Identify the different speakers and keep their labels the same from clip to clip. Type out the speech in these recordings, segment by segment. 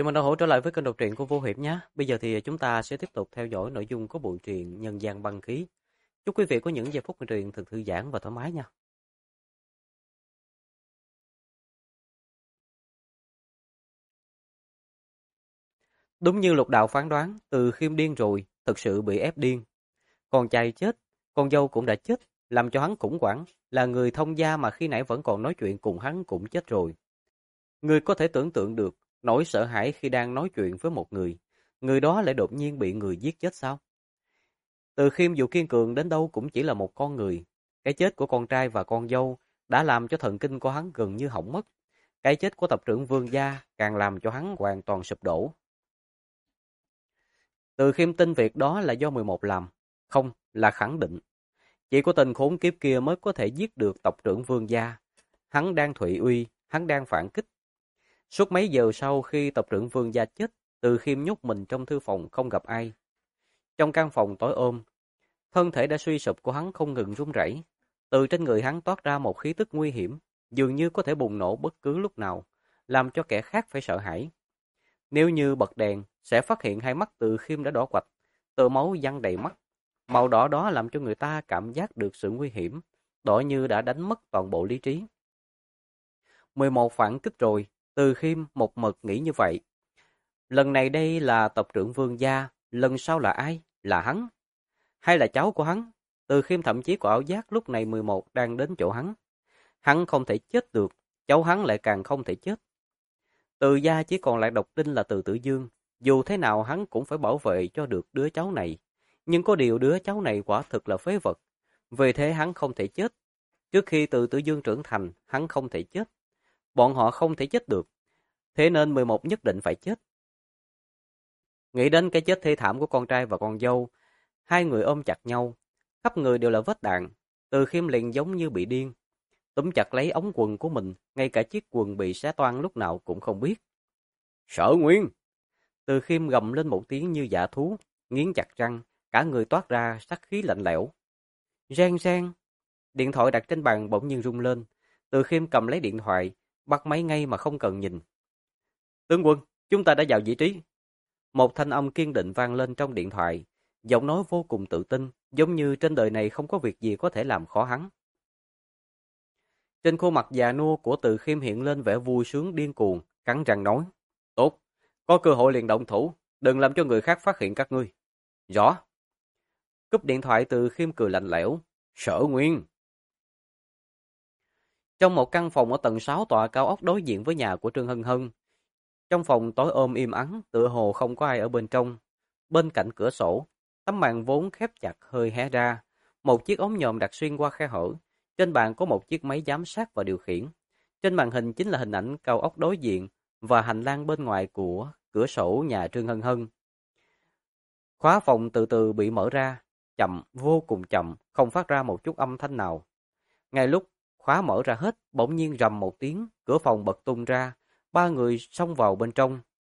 Speaker 1: Chúng mình đã hỗ trở lại với kênh đọc truyện của Vô Hiểm nhé. Bây giờ thì chúng ta sẽ tiếp tục theo dõi nội dung của bộ truyện Nhân gian băng khí. Chúc quý vị có những giây phút nghe truyện thật thư giãn và thoải mái nha. Đúng như Lục Đạo phán đoán, Từ Khiêm điên rồi, thực sự bị ép điên. Con trai chết, con dâu cũng đã chết, làm cho hắn khủng hoảng, là người thông gia mà khi nãy vẫn còn nói chuyện cùng hắn cũng chết rồi. Người có thể tưởng tượng được nỗi sợ hãi khi đang nói chuyện với một người đó lại đột nhiên bị người giết chết sao? Từ Khiêm dù kiên cường đến đâu cũng chỉ là một con người. Cái chết của con trai và con dâu đã làm cho thần kinh của hắn gần như hỏng mất. Cái chết của tập trưởng Vương gia càng làm cho hắn hoàn toàn sụp đổ. Từ Khiêm tin việc đó là do 11 làm. Không, là khẳng định. Chỉ có tên khốn kiếp kia mới có thể giết được tộc trưởng Vương gia. Hắn đang thụy uy, hắn đang phản kích. Suốt mấy giờ sau khi tộc trưởng Vương gia chết, Từ Khiêm nhốt mình trong thư phòng không gặp ai. Trong căn phòng tối ôm, thân thể đã suy sụp của hắn không ngừng run rẩy. Từ trên người hắn toát ra một khí tức nguy hiểm, dường như có thể bùng nổ bất cứ lúc nào, làm cho kẻ khác phải sợ hãi. Nếu như bật đèn, sẽ phát hiện hai mắt Từ Khiêm đã đỏ quạch, tơ máu văng đầy mắt. Màu đỏ đó làm cho người ta cảm giác được sự nguy hiểm, đỏ như đã đánh mất toàn bộ lý trí. 11 phản kích rồi, Từ Khiêm một mực nghĩ như vậy. Lần này đây là tộc trưởng Vương gia, lần sau là ai? Là hắn? Hay là cháu của hắn? Từ Khiêm thậm chí có ảo giác lúc này 11 đang đến chỗ hắn. Hắn không thể chết được, cháu hắn lại càng không thể chết. Từ gia chỉ còn lại độc đinh là Từ Tử Dương, dù thế nào hắn cũng phải bảo vệ cho được đứa cháu này. Nhưng có điều đứa cháu này quả thực là phế vật, vì thế hắn không thể chết. Trước khi Từ Tử Dương trưởng thành, hắn không thể chết. Bọn họ không thể chết được, thế nên 11 nhất định phải chết. Nghĩ đến cái chết thê thảm của con trai và con dâu, hai người ôm chặt nhau, khắp người đều là vết đạn. Từ Khiêm liền giống như bị điên, túm chặt lấy ống quần của mình, ngay cả chiếc quần bị xé toang lúc nào cũng không biết. Sở Nguyên! Từ Khiêm gầm lên một tiếng như dã thú, nghiến chặt răng, cả người toát ra sát khí lạnh lẽo. Reng reng! Điện thoại đặt trên bàn bỗng nhiên rung lên. Từ Khiêm cầm lấy điện thoại, bắt máy ngay mà không cần nhìn. Tướng quân, chúng ta đã vào vị trí. Một thanh âm kiên định vang lên trong điện thoại, giọng nói vô cùng tự tin, giống như trên đời này không có việc gì có thể làm khó hắn. Trên khuôn mặt già nua của Từ Khiêm hiện lên vẻ vui sướng điên cuồng, cắn răng nói: "Tốt, có cơ hội liền động thủ, đừng làm cho người khác phát hiện các ngươi." "Rõ." Cúp điện thoại, Từ Khiêm cười lạnh lẽo: "Sở Nguyên." Trong một căn phòng ở tầng 6 tòa cao ốc đối diện với nhà của Trương Hân Hân. Trong phòng tối ôm im ắng, tựa hồ không có ai ở bên trong. Bên cạnh cửa sổ, tấm màn vốn khép chặt hơi hé ra, một chiếc ống nhòm đặt xuyên qua khe hở. Trên bàn có một chiếc máy giám sát và điều khiển. Trên màn hình chính là hình ảnh cao ốc đối diện và hành lang bên ngoài của cửa sổ nhà Trương Hân Hân. Khóa phòng từ từ bị mở ra, chậm, vô cùng chậm, không phát ra một chút âm thanh nào. Ngay lúc khóa mở ra hết, bỗng nhiên rầm một tiếng, cửa phòng bật tung ra, ba người xông vào bên trong.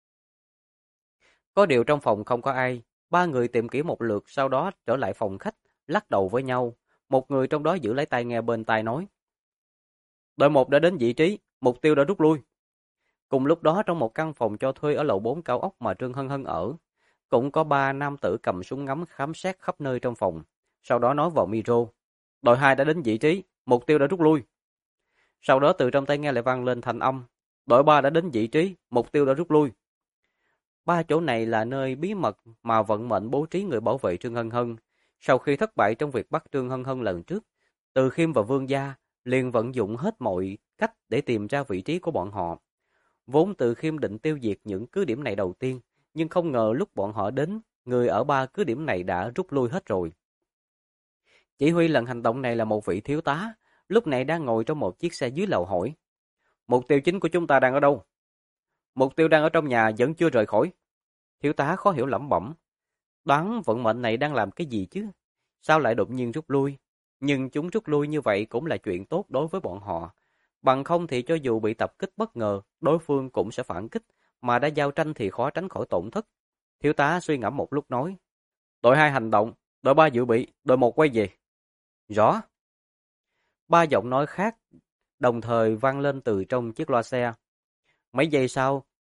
Speaker 1: Có điều trong phòng không có ai, ba người tìm kiếm một lượt sau đó trở lại phòng khách, lắc đầu với nhau. Một người trong đó giữ lấy tai nghe bên tai nói: "Đội 1 đã đến vị trí, mục tiêu đã rút lui." Cùng lúc đó trong một căn phòng cho thuê ở lầu 4 cao ốc mà Trương Hân Hân ở, cũng có ba nam tử cầm súng ngắm khám xét khắp nơi trong phòng, sau đó nói vào micro: "Đội 2 đã đến vị trí, mục tiêu đã rút lui." Sau đó từ trong tai nghe lại vang lên thanh âm: "Đội 3 đã đến vị trí, mục tiêu đã rút lui." Ba chỗ này là nơi bí mật mà vận mệnh bố trí người bảo vệ Trương Hân Hân. Sau khi thất bại trong việc bắt Trương Hân Hân lần trước, Từ Khiêm và Vương gia liền vận dụng hết mọi cách để tìm ra vị trí của bọn họ. Vốn Từ Khiêm định tiêu diệt những cứ điểm này đầu tiên, nhưng không ngờ lúc bọn họ đến, người ở ba cứ điểm này đã rút lui hết rồi. Chỉ huy lần hành động này là một vị thiếu tá, lúc này đang ngồi trong một chiếc xe dưới lầu hỏi: "Mục tiêu chính của chúng ta đang ở đâu?" "Mục tiêu đang ở trong nhà, vẫn chưa rời khỏi." Thiếu tá khó hiểu lẩm bẩm. Đoán vận mệnh này đang làm cái gì chứ? Sao lại đột nhiên rút lui? Nhưng chúng rút lui như vậy cũng là chuyện tốt đối với bọn họ. Bằng không thì cho dù bị tập kích bất ngờ, đối phương cũng sẽ phản kích, mà đã giao tranh thì khó tránh khỏi tổn thất. Thiếu tá suy ngẫm một lúc nói: "Đội 2 hành động, đội 3 dự bị, đội 1 quay về." "Rõ." Ba giọng nói khác đồng thời vang lên từ trong chiếc loa xe. Mấy giây sau,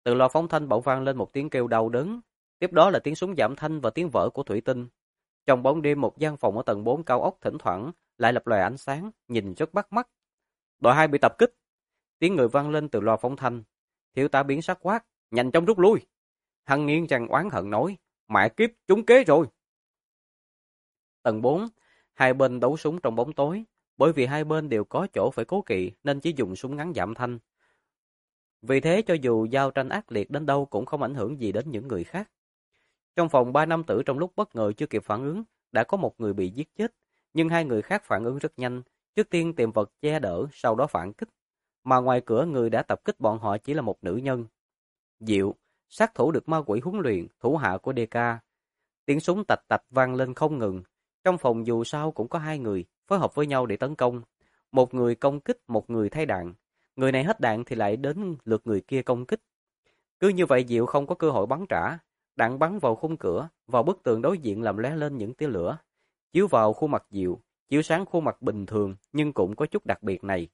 Speaker 1: Từ loa phóng thanh bỗng vang lên một tiếng kêu đau đớn, tiếp đó là tiếng súng giảm thanh và tiếng vỡ của thủy tinh. Trong bóng đêm một gian phòng ở tầng 4 cao ốc thỉnh thoảng lại lập lòe ánh sáng, nhìn rất bắt mắt. Đội 2 bị tập kích. Tiếng người vang lên từ loa phóng thanh. Thiếu tá biến sắc quát, nhanh chóng rút lui. Hắn nghiến răng oán hận nói, mẹ kiếp, trúng kế rồi. Tầng 4, hai bên đấu súng trong bóng tối, bởi vì hai bên đều có chỗ phải cố kỵ nên chỉ dùng súng ngắn giảm thanh. Vì thế cho dù giao tranh ác liệt đến đâu cũng không ảnh hưởng gì đến những người khác. Trong phòng 3 nam tử trong lúc bất ngờ chưa kịp phản ứng, đã có một người bị giết chết, nhưng hai người khác phản ứng rất nhanh, trước tiên tìm vật che đỡ, sau đó phản kích. Mà ngoài cửa người đã tập kích bọn họ chỉ là một nữ nhân. Diệu, sát thủ được ma quỷ huấn luyện, thủ hạ của DK. Tiếng súng tạch tạch vang lên không ngừng. Trong phòng dù sao cũng có hai người, phối hợp với nhau để tấn công. Một người công kích, một người thay đạn. Người này hết đạn thì lại đến lượt người kia công kích. Cứ như vậy Diệu không có cơ hội bắn trả. Đạn bắn vào khung cửa, vào bức tường đối diện làm lóe lên những tia lửa. Chiếu vào khuôn mặt Diệu, chiếu sáng khuôn mặt bình thường nhưng cũng có chút đặc biệt này.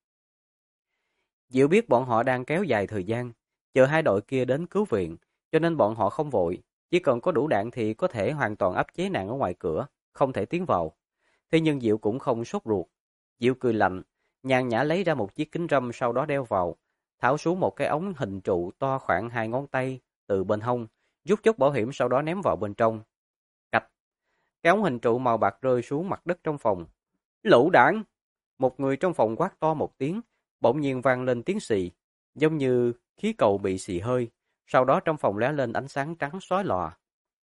Speaker 1: Diệu biết bọn họ đang kéo dài thời gian, chờ hai đội kia đến cứu viện, cho nên bọn họ không vội. Chỉ cần có đủ đạn thì có thể hoàn toàn áp chế nạn ở ngoài cửa, không thể tiến vào. Thế nhưng Diệu cũng không sốt ruột. Diệu cười lạnh, nhàn nhã lấy ra một chiếc kính râm sau đó đeo vào, tháo xuống một cái ống hình trụ to khoảng 2 ngón tay từ bên hông, rút chốt bảo hiểm sau đó ném vào bên trong. Cạch, cái ống hình trụ màu bạc rơi xuống mặt đất trong phòng. Lựu đạn! Một người trong phòng quát to một tiếng, bỗng nhiên vang lên tiếng xì, giống như khí cầu bị xì hơi. Sau đó trong phòng lóe lên ánh sáng trắng xóa lòa.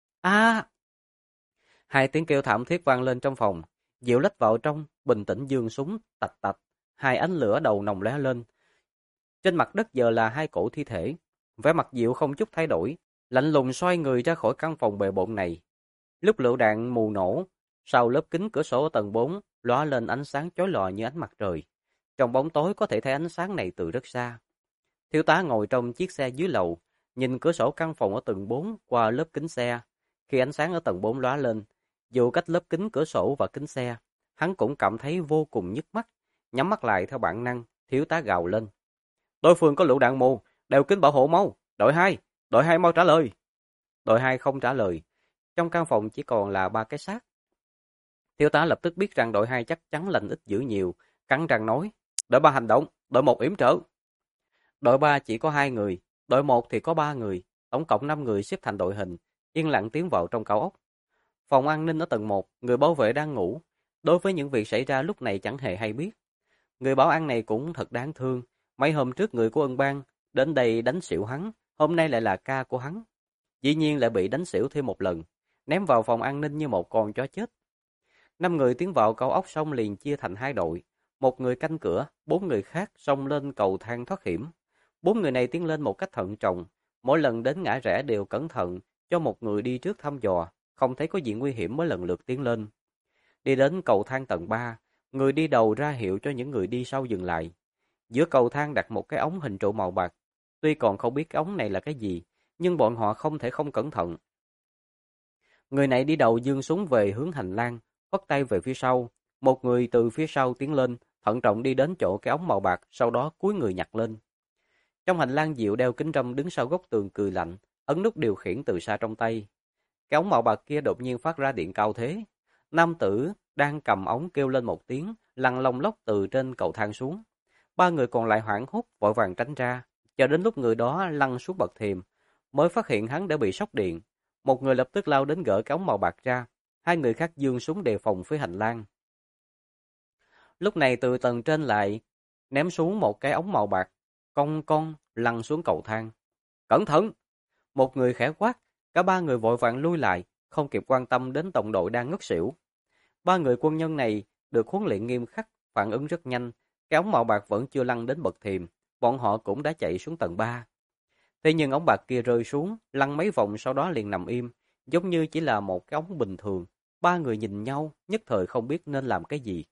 Speaker 1: A! Hai tiếng kêu thảm thiết vang lên trong phòng. Diệu lách vào trong, bình tĩnh giương súng, tạch tạch. Hai ánh lửa đầu nòng lóe lên. Trên mặt đất giờ là hai cổ thi thể. Vẻ mặt Diệu không chút thay đổi, lạnh lùng xoay người ra khỏi căn phòng bề bộn này. Lúc lựu đạn mù nổ, sau lớp kính cửa sổ ở tầng 4 lóe lên ánh sáng chói lòa như ánh mặt trời. Trong bóng tối có thể thấy ánh sáng này từ rất xa. Thiếu tá ngồi trong chiếc xe dưới lầu, nhìn cửa sổ căn phòng ở tầng 4 qua lớp kính xe. Khi ánh sáng ở tầng 4 lóe lên, dù cách lớp kính cửa sổ và kính xe, hắn cũng cảm thấy vô cùng nhức mắt. Nhắm mắt lại theo bản năng, thiếu tá gào lên. Đối phương có lựu đạn mù, đeo kính bảo hộ mau. Đội 2 mau trả lời. Đội 2 không trả lời. Trong căn phòng chỉ còn là 3 cái xác. Thiếu tá lập tức biết rằng đội 2 chắc chắn lành ít dữ nhiều, cắn răng nói. Đội 3 hành động, đội 1 yểm trợ. Đội 3 chỉ có 2 người, đội 1 thì có 3 người, tổng cộng 5 người xếp thành đội hình, yên lặng tiến vào trong cao ốc. Phòng an ninh ở tầng 1, người bảo vệ đang ngủ, đối với những việc xảy ra lúc này chẳng hề hay biết. Người bảo an này cũng thật đáng thương, mấy hôm trước người của Ân Bang đến đây đánh xỉu hắn, hôm nay lại là ca của hắn. Dĩ nhiên lại bị đánh xỉu thêm một lần, ném vào phòng an ninh như một con chó chết. 5 người tiến vào cao ốc xong liền chia thành 2 đội, một người canh cửa, 4 người khác xông lên cầu thang thoát hiểm. 4 người này tiến lên một cách thận trọng, mỗi lần đến ngã rẽ đều cẩn thận, cho một người đi trước thăm dò, không thấy có gì nguy hiểm mới lần lượt tiến lên. Đi đến cầu thang tầng 3, người đi đầu ra hiệu cho những người đi sau dừng lại. Giữa cầu thang đặt một cái ống hình trụ màu bạc. Tuy còn không biết cái ống này là cái gì, nhưng bọn họ không thể không cẩn thận. Người này đi đầu giương súng về hướng hành lang, phất tay về phía sau. Một người từ phía sau tiến lên, thận trọng đi đến chỗ cái ống màu bạc, sau đó cúi người nhặt lên. Trong hành lang Diệu đeo kính râm đứng sau góc tường cười lạnh, ấn nút điều khiển từ xa trong tay. Cái ống màu bạc kia đột nhiên phát ra điện cao thế. Nam tử đang cầm ống kêu lên một tiếng, lăn lông lốc từ trên cầu thang xuống. 3 người còn lại hoảng hốt vội vàng tránh ra, cho đến lúc người đó lăn xuống bậc thềm, mới phát hiện hắn đã bị sốc điện. Một người lập tức lao đến gỡ cái ống màu bạc ra, 2 người khác giương súng đề phòng phía hành lang. Lúc này từ tầng trên lại ném xuống một cái ống màu bạc, cong lăn xuống cầu thang. Cẩn thận! Một người khẽ quát, cả 3 người vội vàng lui lại, không kịp quan tâm đến đồng đội đang ngất xỉu. 3 người quân nhân này được huấn luyện nghiêm khắc, phản ứng rất nhanh, cái ống màu bạc vẫn chưa lăn đến bậc thềm, bọn họ cũng đã chạy xuống tầng 3. Thế nhưng ống bạc kia rơi xuống, lăn mấy vòng sau đó liền nằm im, giống như chỉ là một cái ống bình thường. 3 người nhìn nhau, nhất thời không biết nên làm cái gì.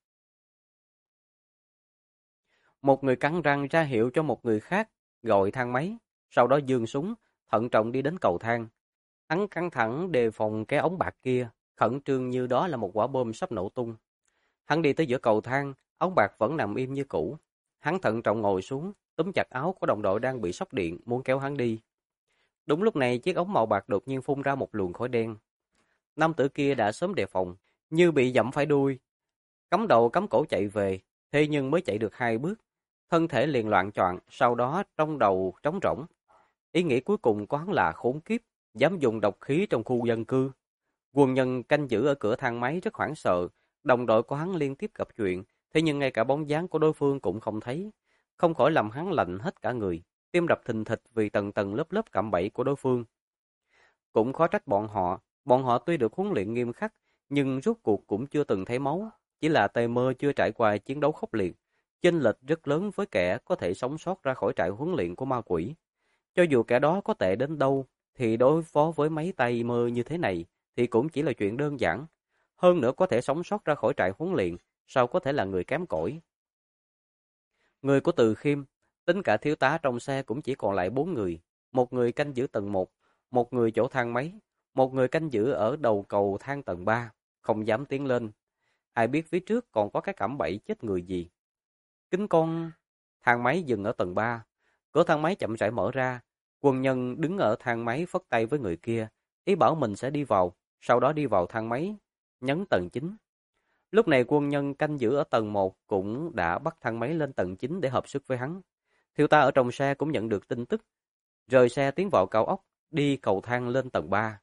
Speaker 1: Một người cắn răng ra hiệu cho một người khác, gọi thang máy, sau đó giương súng, thận trọng đi đến cầu thang. Hắn căng thẳng đề phòng cái ống bạc kia, khẩn trương như đó là một quả bom sắp nổ tung. Hắn đi tới giữa cầu thang, ống bạc vẫn nằm im như cũ. Hắn thận trọng ngồi xuống, túm chặt áo của đồng đội đang bị sốc điện, muốn kéo hắn đi. Đúng lúc này, chiếc ống màu bạc đột nhiên phun ra một luồng khói đen. Nam tử kia đã sớm đề phòng, như bị dẫm phải đuôi, cắm đầu cắm cổ chạy về, thế nhưng mới chạy được 2 bước, thân thể liền loạng choạng, sau đó trong đầu trống rỗng. Ý nghĩ cuối cùng của hắn là khốn kiếp, dám dùng độc khí trong khu dân cư. Quân nhân canh giữ ở cửa thang máy rất hoảng sợ, đồng đội của hắn liên tiếp gặp chuyện, thế nhưng ngay cả bóng dáng của đối phương cũng không thấy, không khỏi làm hắn lạnh hết cả người, tim đập thình thịch vì tầng tầng lớp lớp cạm bẫy của đối phương. Cũng khó trách bọn họ tuy được huấn luyện nghiêm khắc, nhưng rốt cuộc cũng chưa từng thấy máu, chỉ là tê mơ chưa trải qua chiến đấu khốc liệt, chênh lệch rất lớn với kẻ có thể sống sót ra khỏi trại huấn luyện của ma quỷ. Cho dù kẻ đó có tệ đến đâu, thì đối phó với mấy tay mơ như thế này, thì cũng chỉ là chuyện đơn giản. Hơn nữa có thể sống sót ra khỏi trại huấn luyện, sao có thể là người kém cỏi. Người của Từ Khiêm, tính cả thiếu tá trong xe cũng chỉ còn lại 4 người. Một người canh giữ tầng 1, một người chỗ thang máy, một người canh giữ ở đầu cầu thang tầng 3, không dám tiến lên. Ai biết phía trước còn có cái cạm bẫy chết người gì. Kính con, thang máy dừng ở tầng 3. Cửa thang máy chậm rãi mở ra. Quân nhân đứng ở thang máy phất tay với người kia, ý bảo mình sẽ đi vào, sau đó đi vào thang máy, nhấn tầng 9. Lúc này quân nhân canh giữ ở tầng 1 cũng đã bắt thang máy lên tầng 9 để hợp sức với hắn. Thiếu tá ở trong xe cũng nhận được tin tức, rời xe tiến vào cao ốc, đi cầu thang lên tầng 3.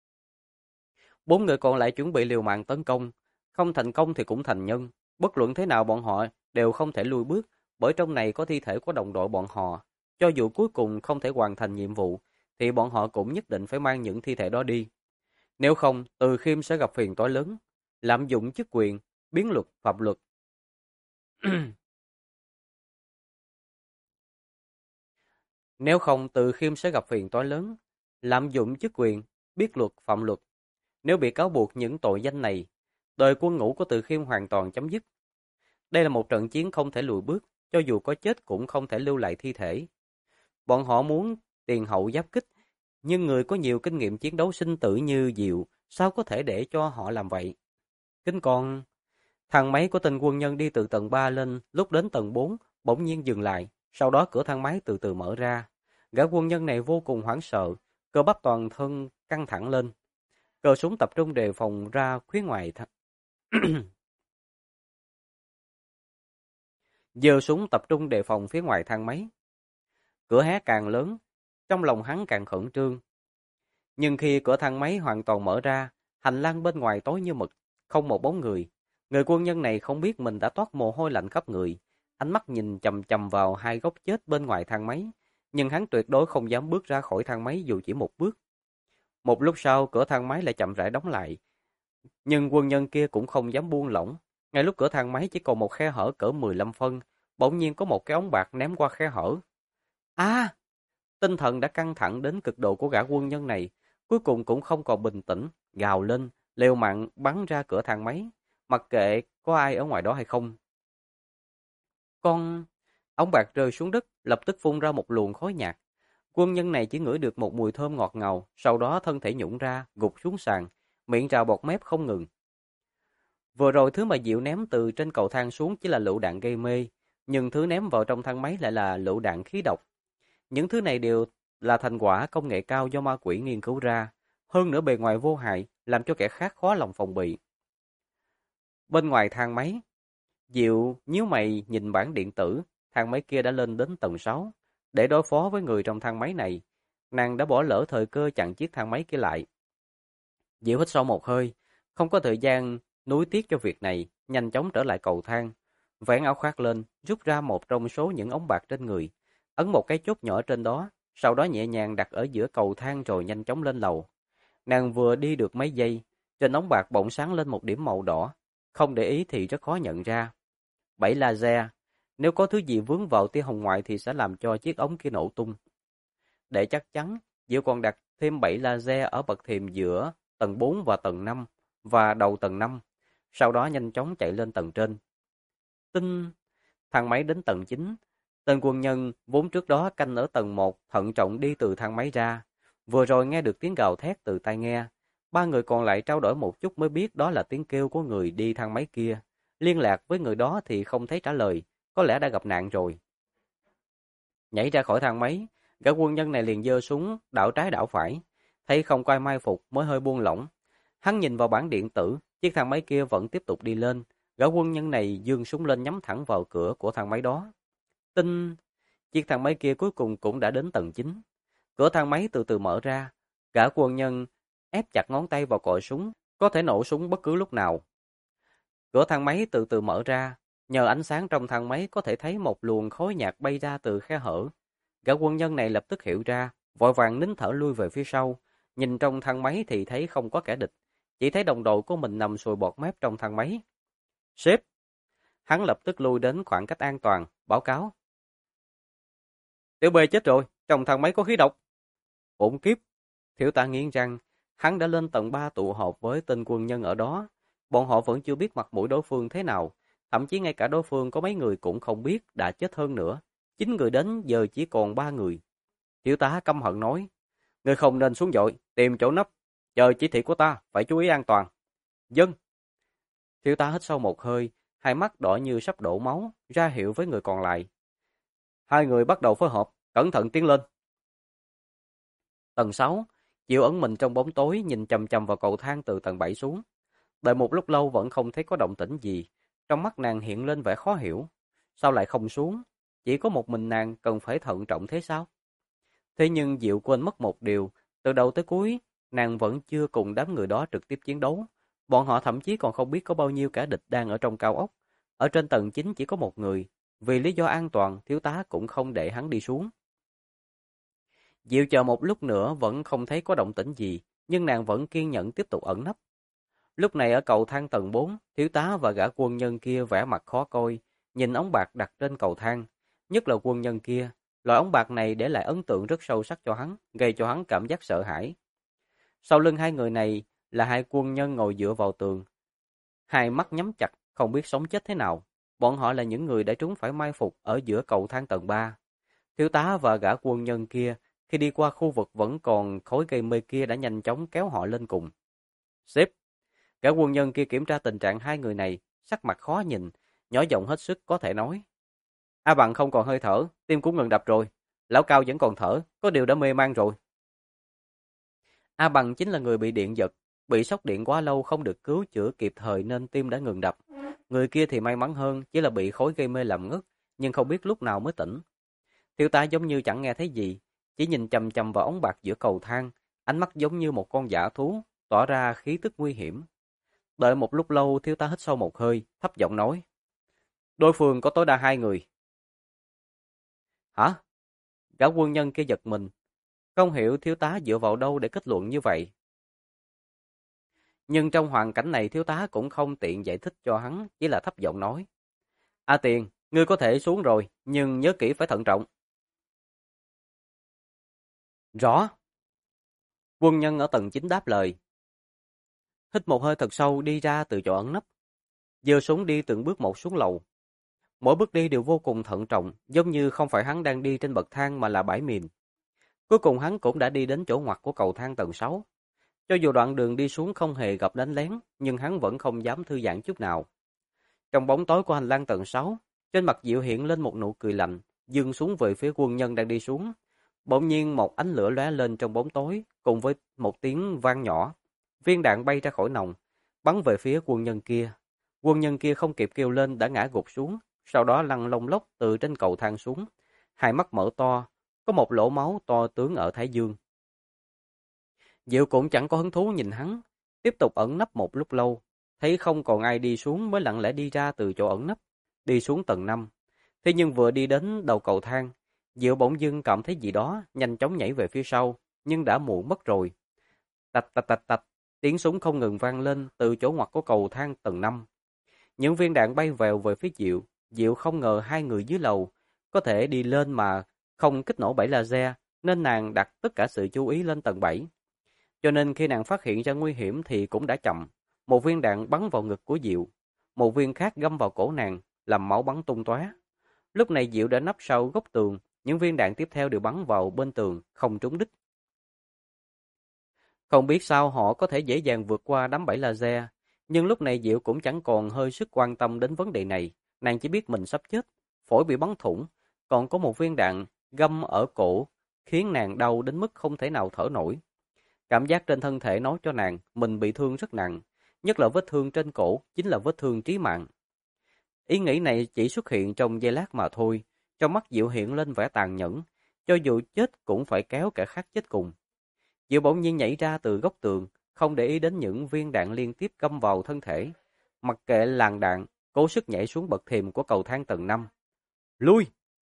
Speaker 1: 4 người còn lại chuẩn bị liều mạng tấn công, không thành công thì cũng thành nhân. Bất luận thế nào bọn họ đều không thể lùi bước, bởi trong này có thi thể của đồng đội bọn họ. Cho dù cuối cùng không thể hoàn thành nhiệm vụ, thì bọn họ cũng nhất định phải mang những thi thể đó đi. Nếu không, Từ Khiêm sẽ gặp phiền toái lớn, lạm dụng chức quyền, biến luật phạm luật. Nếu không, Từ Khiêm sẽ gặp phiền toái lớn, lạm dụng chức quyền, biết luật phạm luật. Nếu bị cáo buộc những tội danh này, đời quân ngũ của Từ Khiêm hoàn toàn chấm dứt. Đây là một trận chiến không thể lùi bước, cho dù có chết cũng không thể lưu lại thi thể. Bọn họ muốn tiền hậu giáp kích, nhưng người có nhiều kinh nghiệm chiến đấu sinh tử như Diệu, sao có thể để cho họ làm vậy? Kính con, thang máy của tên quân nhân đi từ tầng 3 lên, lúc đến tầng 4, bỗng nhiên dừng lại, sau đó cửa thang máy từ từ mở ra. Gã quân nhân này vô cùng hoảng sợ, cơ bắp toàn thân căng thẳng lên. Cờ súng tập trung đề phòng ra phía ngoài giơ súng tập trung đề phòng phía ngoài thang máy. Cửa hé càng lớn, trong lòng hắn càng khẩn trương. Nhưng khi cửa thang máy hoàn toàn mở ra, hành lang bên ngoài tối như mực, không một bóng người. Người quân nhân này không biết mình đã toát mồ hôi lạnh khắp người, ánh mắt nhìn chằm chằm vào hai góc chết bên ngoài thang máy, nhưng hắn tuyệt đối không dám bước ra khỏi thang máy dù chỉ một bước. Một lúc sau, cửa thang máy lại chậm rãi đóng lại, nhưng quân nhân kia cũng không dám buông lỏng. Ngay lúc cửa thang máy chỉ còn một khe hở cỡ 15 phân, bỗng nhiên có một cái ống bạc ném qua khe hở. A! Tinh thần đã căng thẳng đến cực độ của gã quân nhân này, cuối cùng cũng không còn bình tĩnh, gào lên, liều mạng bắn ra cửa thang máy, mặc kệ có ai ở ngoài đó hay không. Con ống bạc rơi xuống đất, lập tức phun ra một luồng khói nhạt. Quân nhân này chỉ ngửi được một mùi thơm ngọt ngào, sau đó thân thể nhũn ra, gục xuống sàn, miệng trào bọt mép không ngừng. Vừa rồi thứ mà Diệu ném từ trên cầu thang xuống chỉ là lựu đạn gây mê, nhưng thứ ném vào trong thang máy lại là lựu đạn khí độc. Những thứ này đều là thành quả công nghệ cao do ma quỷ nghiên cứu ra, hơn nữa bề ngoài vô hại, làm cho kẻ khác khó lòng phòng bị. Bên ngoài thang máy, Diệu nhíu mày nhìn bảng điện tử, thang máy kia đã lên đến tầng 6. Để đối phó với người trong thang máy này, nàng đã bỏ lỡ thời cơ chặn chiếc thang máy kia lại. Diệu hít sâu một hơi, không có thời gian nuối tiếc cho việc này, nhanh chóng trở lại cầu thang, vén áo khoác lên, rút ra một trong số những ống bạc trên người, ấn một cái chốt nhỏ trên đó, sau đó nhẹ nhàng đặt ở giữa cầu thang rồi nhanh chóng lên lầu. Nàng vừa đi được mấy giây, trên ống bạc bỗng sáng lên một điểm màu đỏ, không để ý thì rất khó nhận ra. 7 laser, nếu có thứ gì vướng vào tia hồng ngoại thì sẽ làm cho chiếc ống kia nổ tung. Để chắc chắn, Diệu còn đặt thêm 7 laser ở bậc thềm giữa tầng 4 và tầng 5 và đầu tầng 5, sau đó nhanh chóng chạy lên tầng trên. Tinh, thang máy đến tầng 9, tên quân nhân vốn trước đó canh ở tầng 1 thận trọng đi từ thang máy ra, vừa rồi nghe được tiếng gào thét từ tai nghe. Ba người còn lại trao đổi một chút mới biết đó là tiếng kêu của người đi thang máy kia. Liên lạc với người đó thì không thấy trả lời, có lẽ đã gặp nạn rồi. Nhảy ra khỏi thang máy, gã quân nhân này liền giơ súng, đảo trái đảo phải. Thấy không có ai mai phục mới hơi buông lỏng. Hắn nhìn vào bảng điện tử, chiếc thang máy kia vẫn tiếp tục đi lên. Gã quân nhân này giương súng lên nhắm thẳng vào cửa của thang máy đó. Tinh! Chiếc thang máy kia cuối cùng cũng đã đến tầng 9. Cửa thang máy từ từ mở ra. Gã quân nhân ép chặt ngón tay vào còi súng, có thể nổ súng bất cứ lúc nào. Cửa thang máy từ từ mở ra. Nhờ ánh sáng trong thang máy có thể thấy một luồng khói nhạt bay ra từ khe hở. Gã quân nhân này lập tức hiểu ra, vội vàng nín thở lui về phía sau. Nhìn trong thang máy thì thấy không có kẻ địch. Chỉ thấy đồng đội của mình nằm sùi bọt mép trong thang máy. Sếp! Hắn lập tức lui đến khoảng cách an toàn, báo cáo. Tiểu B chết rồi, trong thang máy có khí độc. Ổn kiếp! Thiếu tá nghiến răng, hắn đã lên tầng 3 tụ họp với tên quân nhân ở đó. Bọn họ vẫn chưa biết mặt mũi đối phương thế nào. Thậm chí ngay cả đối phương có mấy người cũng không biết đã chết hơn nữa. 9 người đến giờ chỉ còn 3 người. Thiếu tá căm hận nói. Ngươi không nên xuống dội, tìm chỗ nấp. Chờ chỉ thị của ta, phải chú ý an toàn. Dân! Thiếu tá hít sâu một hơi, hai mắt đỏ như sắp đổ máu, ra hiệu với người còn lại. Hai người bắt đầu phối hợp, cẩn thận tiến lên. Tầng 6, Diệu ẩn mình trong bóng tối nhìn chằm chằm vào cầu thang từ tầng 7 xuống. Đợi một lúc lâu vẫn không thấy có động tĩnh gì, trong mắt nàng hiện lên vẻ khó hiểu. Sao lại không xuống? Chỉ có một mình nàng cần phải thận trọng thế sao? Thế nhưng Diệu quên mất một điều, từ đầu tới cuối, nàng vẫn chưa cùng đám người đó trực tiếp chiến đấu. Bọn họ thậm chí còn không biết có bao nhiêu kẻ địch đang ở trong cao ốc. Ở trên tầng 9 chỉ có một người, vì lý do an toàn, thiếu tá cũng không để hắn đi xuống. Diệu chờ một lúc nữa vẫn không thấy có động tĩnh gì, nhưng nàng vẫn kiên nhẫn tiếp tục ẩn nấp. Lúc này ở cầu thang tầng 4, thiếu tá và gã quân nhân kia vẻ mặt khó coi, nhìn ống bạc đặt trên cầu thang, nhất là quân nhân kia. Loại ống bạc này để lại ấn tượng rất sâu sắc cho hắn, gây cho hắn cảm giác sợ hãi. Sau lưng hai người này là hai quân nhân ngồi dựa vào tường, hai mắt nhắm chặt, không biết sống chết thế nào. Bọn họ là những người đã trúng phải mai phục ở giữa cầu thang tầng 3. Thiếu tá và gã quân nhân kia, khi đi qua khu vực vẫn còn khối gây mê kia đã nhanh chóng kéo họ lên cùng. Sếp! Gã quân nhân kia kiểm tra tình trạng hai người này, sắc mặt khó nhìn, nhỏ giọng hết sức có thể nói. A Bằng không còn hơi thở, tim cũng ngừng đập rồi. Lão Cao vẫn còn thở, có điều đã mê man rồi. A Bằng chính là người bị điện giật, bị sốc điện quá lâu không được cứu chữa kịp thời nên tim đã ngừng đập. Người kia thì may mắn hơn, chỉ là bị khối gây mê làm ngất, nhưng không biết lúc nào mới tỉnh. Thiếu tá giống như chẳng nghe thấy gì, chỉ nhìn chằm chằm vào ống bạc giữa cầu thang, ánh mắt giống như một con dã thú, tỏa ra khí tức nguy hiểm. Đợi một lúc lâu, thiếu tá hít sâu một hơi, thấp giọng nói. Đối phương có tối đa 2 người. Hả? Gã quân nhân kia giật mình. Không hiểu thiếu tá dựa vào đâu để kết luận như vậy. Nhưng trong hoàn cảnh này thiếu tá cũng không tiện giải thích cho hắn, chỉ là thấp giọng nói. A Tiền, ngươi có thể xuống rồi, nhưng nhớ kỹ phải thận trọng. Rõ. Quân nhân ở tầng 9 đáp lời. Hít một hơi thật sâu đi ra từ chỗ ẩn nấp. Giơ súng đi từng bước một xuống lầu. Mỗi bước đi đều vô cùng thận trọng, giống như không phải hắn đang đi trên bậc thang mà là bãi mìn. Cuối cùng hắn cũng đã đi đến chỗ ngoặt của cầu thang tầng 6. Cho dù đoạn đường đi xuống không hề gặp đánh lén, nhưng hắn vẫn không dám thư giãn chút nào. Trong bóng tối của hành lang tầng 6, trên mặt Diệu hiện lên một nụ cười lạnh, dương xuống về phía quân nhân đang đi xuống. Bỗng nhiên một ánh lửa lóe lên trong bóng tối, cùng với một tiếng vang nhỏ. Viên đạn bay ra khỏi nòng, bắn về phía quân nhân kia. Quân nhân kia không kịp kêu lên đã ngã gục xuống, sau đó lăn lông lốc từ trên cầu thang xuống. Hai mắt mở to, có một lỗ máu to tướng ở thái dương. Diệu cũng chẳng có hứng thú nhìn hắn, tiếp tục ẩn nấp một lúc lâu, thấy không còn ai đi xuống mới lặng lẽ đi ra từ chỗ ẩn nấp, đi xuống tầng 5. Thế nhưng vừa đi đến đầu cầu thang, Diệu bỗng dưng cảm thấy gì đó, nhanh chóng nhảy về phía sau, nhưng đã muộn mất rồi. Tạch tạch tạch tạch, tiếng súng không ngừng vang lên từ chỗ ngoặt của cầu thang tầng 5. Những viên đạn bay vèo về phía Diệu, Diệu không ngờ hai người dưới lầu có thể đi lên mà không kích nổ bẫy laser, nên nàng đặt tất cả sự chú ý lên tầng 7. Cho nên khi nàng phát hiện ra nguy hiểm thì cũng đã chậm. Một viên đạn bắn vào ngực của Diệu, một viên khác găm vào cổ nàng, làm máu bắn tung tóe. Lúc này Diệu đã nấp sau góc tường, những viên đạn tiếp theo đều bắn vào bên tường, không trúng đích. Không biết sao họ có thể dễ dàng vượt qua đám bẫy laser, nhưng lúc này Diệu cũng chẳng còn hơi sức quan tâm đến vấn đề này, nàng chỉ biết mình sắp chết, phổi bị bắn thủng, còn có một viên đạn găm ở cổ, khiến nàng đau đến mức không thể nào thở nổi. Cảm giác trên thân thể nói cho nàng mình bị thương rất nặng, nhất là vết thương trên cổ chính là vết thương chí mạng. Ý nghĩ này chỉ xuất hiện trong giây lát mà thôi, trong mắt Diệu hiện lên vẻ tàn nhẫn, cho dù chết cũng phải kéo kẻ khác chết cùng. Diệu bỗng nhiên nhảy ra từ góc tường, không để ý đến những viên đạn liên tiếp cắm vào thân thể. Mặc kệ làn đạn, cố sức nhảy xuống bậc thềm của cầu thang tầng 5. Lui!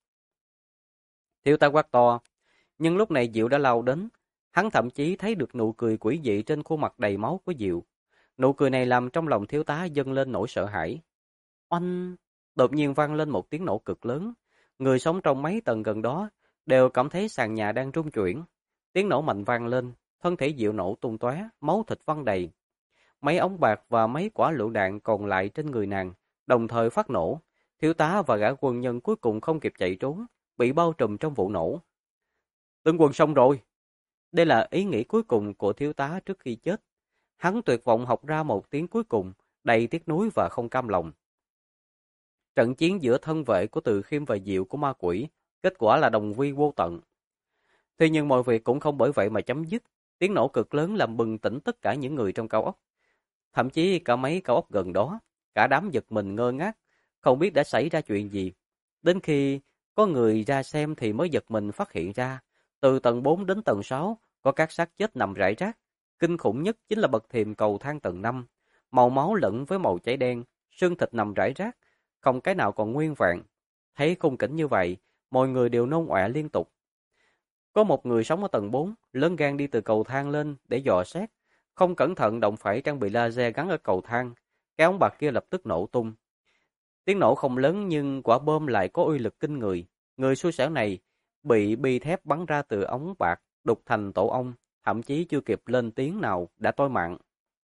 Speaker 1: Thiếu tá quát to, nhưng lúc này Diệu đã lao đến. Hắn thậm chí thấy được nụ cười quỷ dị trên khuôn mặt đầy máu của Diệu. Nụ cười này làm trong lòng thiếu tá dâng lên nỗi sợ hãi. Oanh! Đột nhiên vang lên một tiếng nổ cực lớn. Người sống trong mấy tầng gần đó đều cảm thấy sàn nhà đang rung chuyển. Tiếng nổ mạnh vang lên, thân thể Diệu nổ tung tóe, máu thịt văng đầy. Mấy ống bạc và mấy quả lựu đạn còn lại trên người nàng đồng thời phát nổ. Thiếu tá và gã quân nhân cuối cùng không kịp chạy trốn, bị bao trùm trong vụ nổ. Tướng quân xong rồi. Đây là ý nghĩ cuối cùng của thiếu tá trước khi chết. Hắn tuyệt vọng học ra một tiếng cuối cùng, đầy tiếc nuối và không cam lòng. Trận chiến giữa thân vệ của Từ Khiêm và Diệu của ma quỷ, kết quả là đồng quy vô tận. Thế nhưng mọi việc cũng không bởi vậy mà chấm dứt. Tiếng nổ cực lớn làm bừng tỉnh tất cả những người trong cao ốc. Thậm chí cả mấy cao ốc gần đó, cả đám giật mình ngơ ngác, không biết đã xảy ra chuyện gì. Đến khi có người ra xem thì mới giật mình phát hiện ra, từ tầng 4 đến tầng 6 có các xác chết nằm rải rác. Kinh khủng nhất chính là bậc thềm cầu thang tầng 5, màu máu lẫn với màu cháy đen, xương thịt nằm rải rác, không cái nào còn nguyên vẹn. Thấy khung cảnh như vậy, mọi người đều nôn ọe liên tục. Có một người sống ở tầng 4, lớn gan đi từ cầu thang lên để dò xét, không cẩn thận động phải trang bị laser gắn ở cầu thang, cái ống bạc kia lập tức nổ tung. Tiếng nổ không lớn nhưng quả bom lại có uy lực kinh người. Người xui xẻo này bị bi thép bắn ra từ ống bạc, đục thành tổ ong, thậm chí chưa kịp lên tiếng nào đã toi mạng.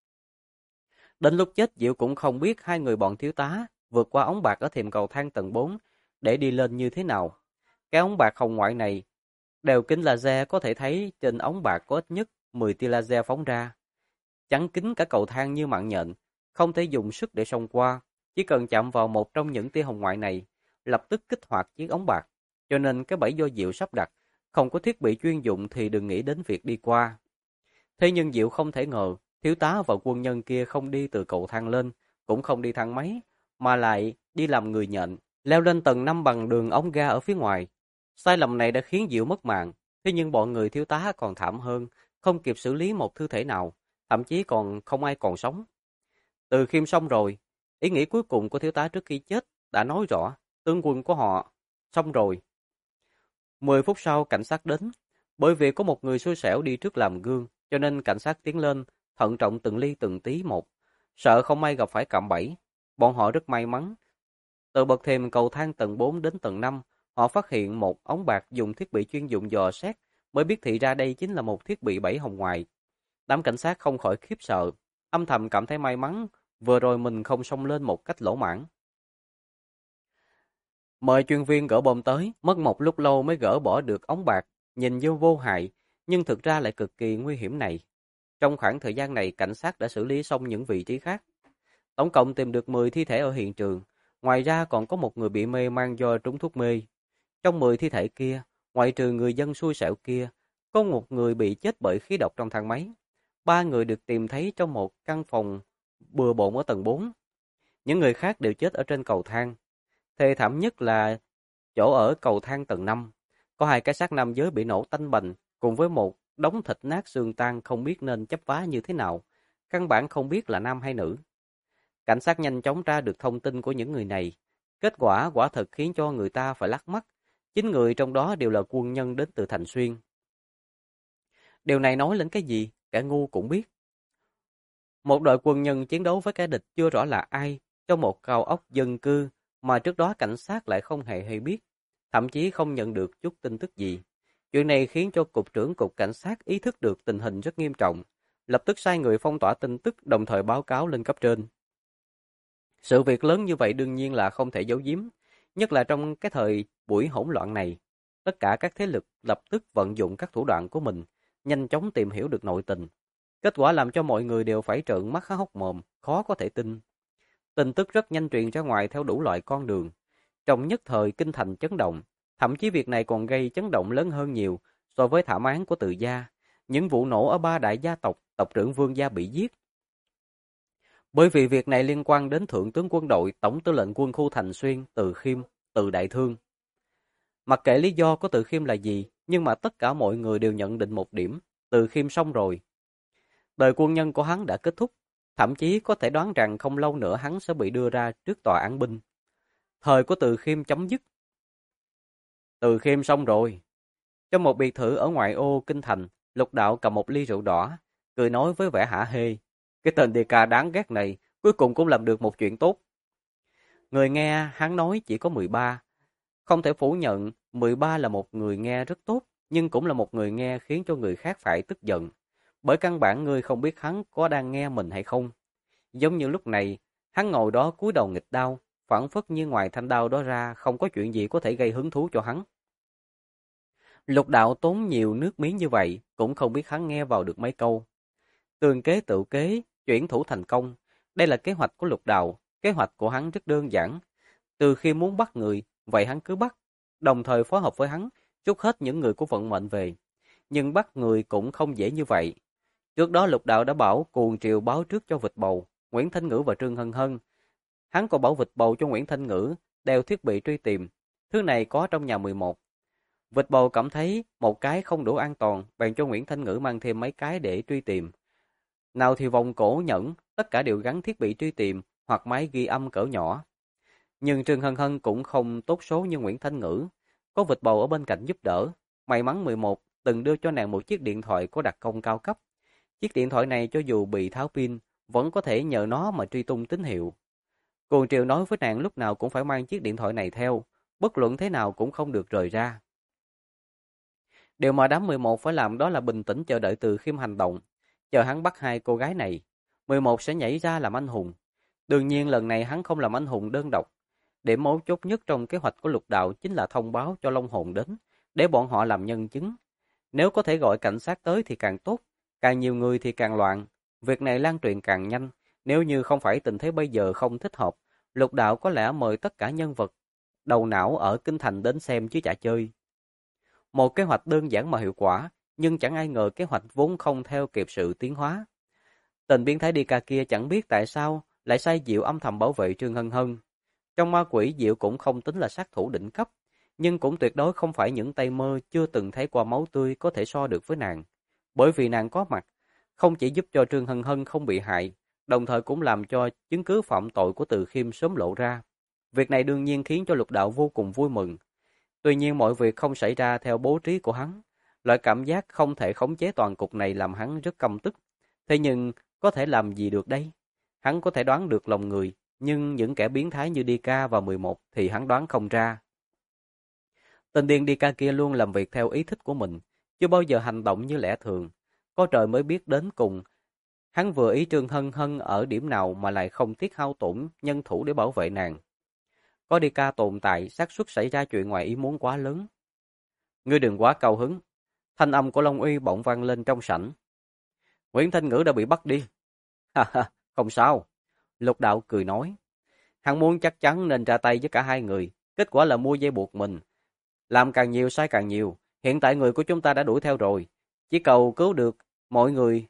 Speaker 1: Đến lúc chết Diệu cũng không biết hai người bọn thiếu tá vượt qua ống bạc ở thềm cầu thang tầng 4 để đi lên như thế nào. Cái ống bạc hồng ngoại này, đèo kính laser có thể thấy trên ống bạc có ít nhất 10 tia laser phóng ra. Chắn kín cả cầu thang như mạng nhện, không thể dùng sức để xông qua. Chỉ cần chạm vào một trong những tia hồng ngoại này, lập tức kích hoạt chiếc ống bạc. Cho nên cái bẫy do Diệu sắp đặt, không có thiết bị chuyên dụng thì đừng nghĩ đến việc đi qua. Thế nhưng Diệu không thể ngờ, thiếu tá và quân nhân kia không đi từ cầu thang lên, cũng không đi thang máy, mà lại đi làm người nhện, leo lên tầng 5 bằng đường ống ga ở phía ngoài. Sai lầm này đã khiến Diệu mất mạng, thế nhưng bọn người thiếu tá còn thảm hơn, không kịp xử lý một thi thể nào, thậm chí còn không ai còn sống. Từ Khiêm xong rồi, ý nghĩ cuối cùng của thiếu tá trước khi chết đã nói rõ, tướng quân của họ xong rồi. 10 phút sau cảnh sát đến, bởi vì có một người xui xẻo đi trước làm gương, cho nên cảnh sát tiến lên, thận trọng từng ly từng tí một, sợ không may gặp phải cạm bẫy. Bọn họ rất may mắn. Từ bậc thềm cầu thang tầng 4 đến tầng 5, họ phát hiện một ống bạc dùng thiết bị chuyên dụng dò xét, mới biết thì ra đây chính là một thiết bị bẫy hồng ngoại. Đám cảnh sát không khỏi khiếp sợ, âm thầm cảm thấy may mắn, vừa rồi mình không xông lên một cách lỗ mãng. Mời chuyên viên gỡ bom tới, mất một lúc lâu mới gỡ bỏ được ống bạc, nhìn như vô hại, nhưng thực ra lại cực kỳ nguy hiểm này. Trong khoảng thời gian này, cảnh sát đã xử lý xong những vị trí khác. Tổng cộng tìm được 10 thi thể ở hiện trường, ngoài ra còn có một người bị mê man do trúng thuốc mê. Trong 10 thi thể kia, ngoại trừ người dân xui xẻo kia, có một người bị chết bởi khí độc trong thang máy. 3 người được tìm thấy trong một căn phòng bừa bộn ở tầng 4. Những người khác đều chết ở trên cầu thang. Thê thảm nhất là chỗ ở cầu thang tầng 5. Có 2 cái xác nam giới bị nổ tanh bành, cùng với một đống thịt nát xương tan không biết nên chấp vá như thế nào. Căn bản không biết là nam hay nữ. Cảnh sát nhanh chóng tra được thông tin của những người này. Kết quả quả thật khiến cho người ta phải lắc mắt. 9 người trong đó đều là quân nhân đến từ Thành Xuyên. Điều này nói lên cái gì? Kẻ ngu cũng biết. Một đội quân nhân chiến đấu với kẻ địch chưa rõ là ai trong một cao ốc dân cư mà trước đó cảnh sát lại không hề hay biết, thậm chí không nhận được chút tin tức gì. Chuyện này khiến cho cục trưởng cục cảnh sát ý thức được tình hình rất nghiêm trọng, lập tức sai người phong tỏa tin tức đồng thời báo cáo lên cấp trên. Sự việc lớn như vậy đương nhiên là không thể giấu giếm, nhất là trong cái thời buổi hỗn loạn này. Tất cả các thế lực lập tức vận dụng các thủ đoạn của mình, nhanh chóng tìm hiểu được nội tình. Kết quả làm cho mọi người đều phải trợn mắt há hốc mồm, khó có thể tin. Tin tức rất nhanh truyền ra ngoài theo đủ loại con đường. Trong nhất thời kinh thành chấn động, Thậm chí việc này còn gây chấn động lớn hơn nhiều so với thảm án của Từ gia, những vụ nổ ở ba đại gia tộc, tộc trưởng Vương gia bị giết. Bởi vì việc này liên quan đến Thượng tướng quân đội, Tổng tư lệnh quân khu Thành Xuyên, Từ Khiêm, Từ Đại Thương. Mặc kệ lý do của Từ Khiêm là gì, nhưng mà tất cả mọi người đều nhận định một điểm, Từ Khiêm xong rồi. Đời quân nhân của hắn đã kết thúc, thậm chí có thể đoán rằng không lâu nữa hắn sẽ bị đưa ra trước tòa án binh. Thời của Từ Khiêm chấm dứt. Từ Khiêm xong rồi. Trong một biệt thự ở ngoại ô Kinh Thành, Lục Đạo cầm một ly rượu đỏ, cười nói với vẻ hả hê. Cái tên đi ca đáng ghét này, cuối cùng cũng làm được một chuyện tốt. Người nghe hắn nói chỉ có 13. Không thể phủ nhận, 13 là một người nghe rất tốt, nhưng cũng là một người nghe khiến cho người khác phải tức giận. Bởi căn bản ngươi không biết hắn có đang nghe mình hay không. Giống như lúc này, hắn ngồi đó cúi đầu nghịch đao, phảng phất như ngoài thanh đao đó ra không có chuyện gì có thể gây hứng thú cho hắn. Lục Đạo tốn nhiều nước miếng như vậy, cũng không biết hắn nghe vào được mấy câu. Tường kế tự kế, chuyển thủ thành công. Đây là kế hoạch của Lục Đạo. Kế hoạch của hắn rất đơn giản. Từ khi muốn bắt người, vậy hắn cứ bắt. Đồng thời phối hợp với hắn, rút hết những người của vận mệnh về. Nhưng bắt người cũng không dễ như vậy. Trước đó Lục Đạo đã bảo Cuồng Triều báo trước cho Vịt Bầu, Nguyễn Thanh Ngữ và Trương Hân Hân. Hắn còn bảo Vịt Bầu cho Nguyễn Thanh Ngữ đeo thiết bị truy tìm. Thứ này có trong nhà 11. Vịt Bầu cảm thấy một cái không đủ an toàn, bèn cho Nguyễn Thanh Ngữ mang thêm mấy cái để truy tìm. Nào thì vòng cổ nhẫn, tất cả đều gắn thiết bị truy tìm hoặc máy ghi âm cỡ nhỏ. Nhưng Trương Hân Hân cũng không tốt số như Nguyễn Thanh Ngữ. Có Vịt Bầu ở bên cạnh giúp đỡ. May mắn 11 từng đưa cho nàng một chiếc điện thoại có đặc công cao cấp. Chiếc điện thoại này cho dù bị tháo pin, vẫn có thể nhờ nó mà truy tung tín hiệu. Cuồng Triều nói với nàng lúc nào cũng phải mang chiếc điện thoại này theo, bất luận thế nào cũng không được rời ra. Điều mà đám 11 phải làm đó là bình tĩnh chờ đợi Từ Khiêm hành động, chờ hắn bắt hai cô gái này. 11 sẽ nhảy ra làm anh hùng. Đương nhiên lần này hắn không làm anh hùng đơn độc. Điểm mấu chốt nhất trong kế hoạch của Lục Đạo chính là thông báo cho Long Hồn đến, để bọn họ làm nhân chứng. Nếu có thể gọi cảnh sát tới thì càng tốt, càng nhiều người thì càng loạn. Việc này lan truyền càng nhanh, nếu như không phải tình thế bây giờ không thích hợp, Lục Đạo có lẽ mời tất cả nhân vật đầu não ở Kinh Thành đến xem chứ chả chơi. Một kế hoạch đơn giản mà hiệu quả, nhưng chẳng ai ngờ kế hoạch vốn không theo kịp sự tiến hóa. Tên biến thái đi ca kia chẳng biết tại sao lại sai Diệu âm thầm bảo vệ Trương Hân Hân. Trong ma quỷ, Diệu cũng không tính là sát thủ đỉnh cấp, nhưng cũng tuyệt đối không phải những tay mơ chưa từng thấy qua máu tươi có thể so được với nàng. Bởi vì nàng có mặt, không chỉ giúp cho Trương Hân Hân không bị hại, đồng thời cũng làm cho chứng cứ phạm tội của Từ Khiêm sớm lộ ra. Việc này đương nhiên khiến cho Lục Đạo vô cùng vui mừng. Tuy nhiên mọi việc không xảy ra theo bố trí của hắn. Loại cảm giác không thể khống chế toàn cục này làm hắn rất căm tức. Thế nhưng, có thể làm gì được đây? Hắn có thể đoán được lòng người, nhưng những kẻ biến thái như Dika và 11 thì hắn đoán không ra. Tên điên Dika kia luôn làm việc theo ý thích của mình, chưa bao giờ hành động như lẽ thường. Có trời mới biết đến cùng, hắn vừa ý Trương Hân Hân ở điểm nào mà lại không tiếc hao tổn nhân thủ để bảo vệ nàng. Có Dika tồn tại, xác suất xảy ra chuyện ngoài ý muốn quá lớn. Ngươi đừng quá cao hứng. Thanh âm của Long Uy bỗng vang lên trong sảnh. Nguyễn Thanh Ngữ đã bị bắt đi. Ha ha, không sao. Lục Đạo cười nói. Hắn muốn chắc chắn nên ra tay với cả hai người. Kết quả là mua dây buộc mình. Làm càng nhiều sai càng nhiều. Hiện tại người của chúng ta đã đuổi theo rồi. Chỉ cầu cứu được mọi người.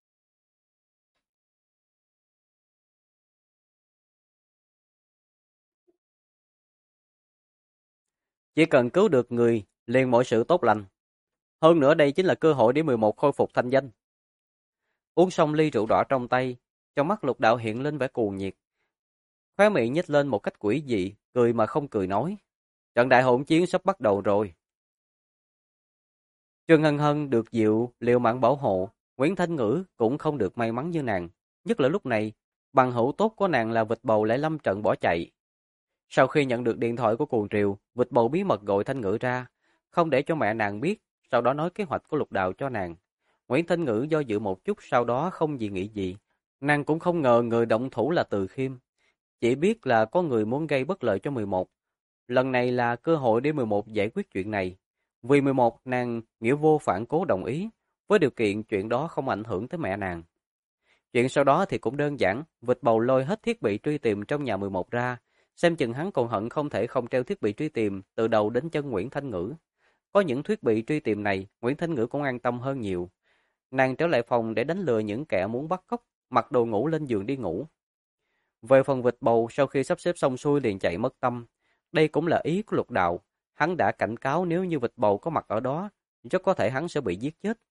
Speaker 1: Chỉ cần cứu được người, liền mọi sự tốt lành. Hơn nữa đây chính là cơ hội để 11 khôi phục thanh danh. Uống xong ly rượu đỏ trong tay, trong mắt Lục Đạo hiện lên vẻ cuồng nhiệt. Khóe miệng nhếch lên một cách quỷ dị, cười mà không cười nói. Trận đại hỗn chiến sắp bắt đầu rồi. Trương Hân Hân được Diệu liều mạng bảo hộ, Nguyễn Thanh Ngữ cũng không được may mắn như nàng. Nhất là lúc này, bằng hữu tốt của nàng là Vịt Bầu lại lâm trận bỏ chạy. Sau khi nhận được điện thoại của Cuồng Triều, Vịt Bầu bí mật gọi Thanh Ngữ ra, không để cho mẹ nàng biết, sau đó nói kế hoạch của Lục Đạo cho nàng. Nguyễn Thanh Ngữ do dự một chút, sau đó không gì nghĩ gì. Nàng cũng không ngờ người động thủ là Từ Khiêm. Chỉ biết là có người muốn gây bất lợi cho 11. Lần này là cơ hội để 11 giải quyết chuyện này. Vì 11 nàng nghĩa vô phản cố đồng ý, với điều kiện chuyện đó không ảnh hưởng tới mẹ nàng. Chuyện sau đó thì cũng đơn giản, Vịt Bầu lôi hết thiết bị truy tìm trong nhà 11 ra, Xem chừng hắn còn hận không thể không treo thiết bị truy tìm từ đầu đến chân Nguyễn Thanh Ngữ. Có những thiết bị truy tìm này, Nguyễn Thanh Ngữ cũng an tâm hơn nhiều. Nàng trở lại phòng để đánh lừa những kẻ muốn bắt cóc, mặc đồ ngủ lên giường đi ngủ. Về phần vịt bầu, sau khi sắp xếp xong xuôi liền chạy mất tâm. Đây cũng là ý của Lục Đạo. Hắn đã cảnh cáo nếu như vịt bầu có mặt ở đó, rất có thể hắn sẽ bị giết chết.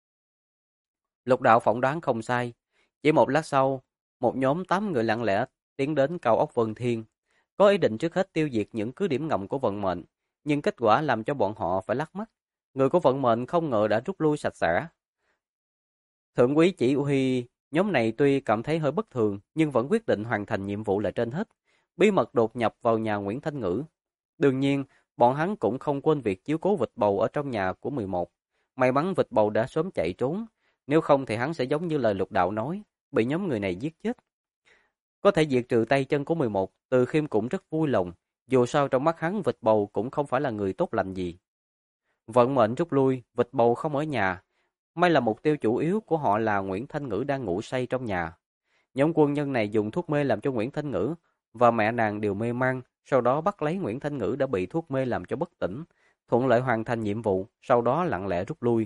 Speaker 1: Lục Đạo phỏng đoán không sai. Chỉ một lát sau, một nhóm 8 người lặng lẽ tiến đến cao ốc Vân Thiên. Có ý định trước hết tiêu diệt những cứ điểm ngầm của vận mệnh, nhưng kết quả làm cho bọn họ phải lắc mắt. Người của vận mệnh không ngờ đã rút lui sạch sẽ. Thượng úy chỉ huy nhóm này tuy cảm thấy hơi bất thường, nhưng vẫn quyết định hoàn thành nhiệm vụ là trên hết. Bí mật đột nhập vào nhà Nguyễn Thanh Ngữ. Đương nhiên, bọn hắn cũng không quên việc chiếu cố vịt bầu ở trong nhà của 11. May mắn vịt bầu đã sớm chạy trốn, nếu không thì hắn sẽ giống như lời Lục Đạo nói, bị nhóm người này giết chết. Có thể diệt trừ tay chân của 11, Từ Khiêm cũng rất vui lòng, dù sao trong mắt hắn vịt bầu cũng không phải là người tốt lành gì. Vận mệnh rút lui, vịt bầu không ở nhà. May là mục tiêu chủ yếu của họ là Nguyễn Thanh Ngữ đang ngủ say trong nhà. Nhóm quân nhân này dùng thuốc mê làm cho Nguyễn Thanh Ngữ và mẹ nàng đều mê man, sau đó bắt lấy Nguyễn Thanh Ngữ đã bị thuốc mê làm cho bất tỉnh, thuận lợi hoàn thành nhiệm vụ, sau đó lặng lẽ rút lui.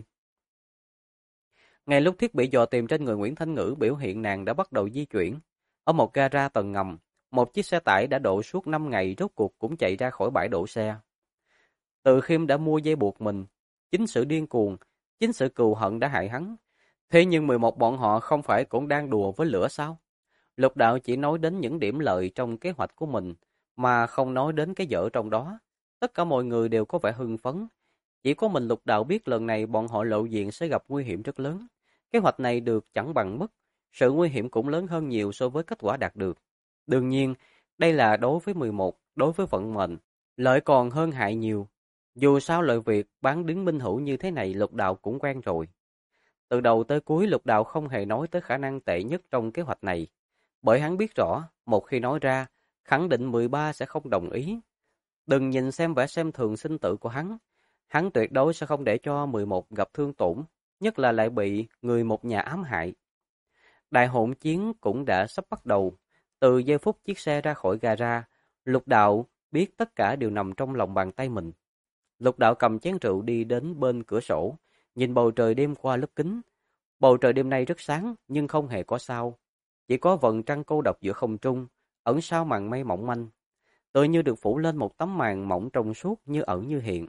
Speaker 1: Ngay lúc thiết bị dò tìm trên người Nguyễn Thanh Ngữ biểu hiện nàng đã bắt đầu di chuyển. Ở một gara tầng ngầm, một chiếc xe tải đã đậu suốt 5 ngày rốt cuộc cũng chạy ra khỏi bãi đổ xe. Từ Khiêm đã mua dây buộc mình, chính sự điên cuồng, chính sự cừu hận đã hại hắn. Thế nhưng 11 bọn họ không phải cũng đang đùa với lửa sao? Lục Đạo chỉ nói đến những điểm lợi trong kế hoạch của mình, mà không nói đến cái dở trong đó. Tất cả mọi người đều có vẻ hưng phấn. Chỉ có mình Lục Đạo biết lần này bọn họ lộ diện sẽ gặp nguy hiểm rất lớn. Kế hoạch này được chẳng bằng mất, sự nguy hiểm cũng lớn hơn nhiều so với kết quả đạt được. Đương nhiên, đây là đối với 11, đối với vận mệnh, lợi còn hơn hại nhiều. Dù sao lợi việc bán đứng minh hữu như thế này Lục Đạo cũng quen rồi. Từ đầu tới cuối Lục Đạo không hề nói tới khả năng tệ nhất trong kế hoạch này. Bởi hắn biết rõ, một khi nói ra, khẳng định 13 sẽ không đồng ý. Đừng nhìn xem vẻ xem thường sinh tử của hắn tuyệt đối sẽ không để cho 11 gặp thương tổn, nhất là lại bị người một nhà ám hại. Đại hỗn chiến cũng đã sắp bắt đầu. Từ giây phút chiếc xe ra khỏi gara, Lục Đạo biết tất cả đều nằm trong lòng bàn tay mình. Lục Đạo cầm chén rượu đi đến bên cửa sổ, nhìn bầu trời đêm qua lớp kính. Bầu trời đêm nay rất sáng nhưng không hề có sao. Chỉ có vầng trăng cô độc giữa không trung, ẩn sau màn mây mỏng manh. Tựa như được phủ lên một tấm màn mỏng trong suốt như ẩn như hiện.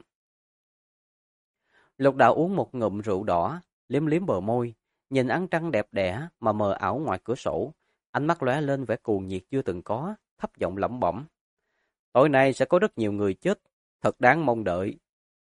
Speaker 1: Lục Đạo uống một ngụm rượu đỏ, liếm liếm bờ môi, nhìn ánh trăng đẹp đẽ mà mờ ảo ngoài cửa sổ. Ánh mắt lóe lên vẻ cuồng nhiệt chưa từng có, thấp giọng lẩm bẩm. Tối nay sẽ có rất nhiều người chết, thật đáng mong đợi.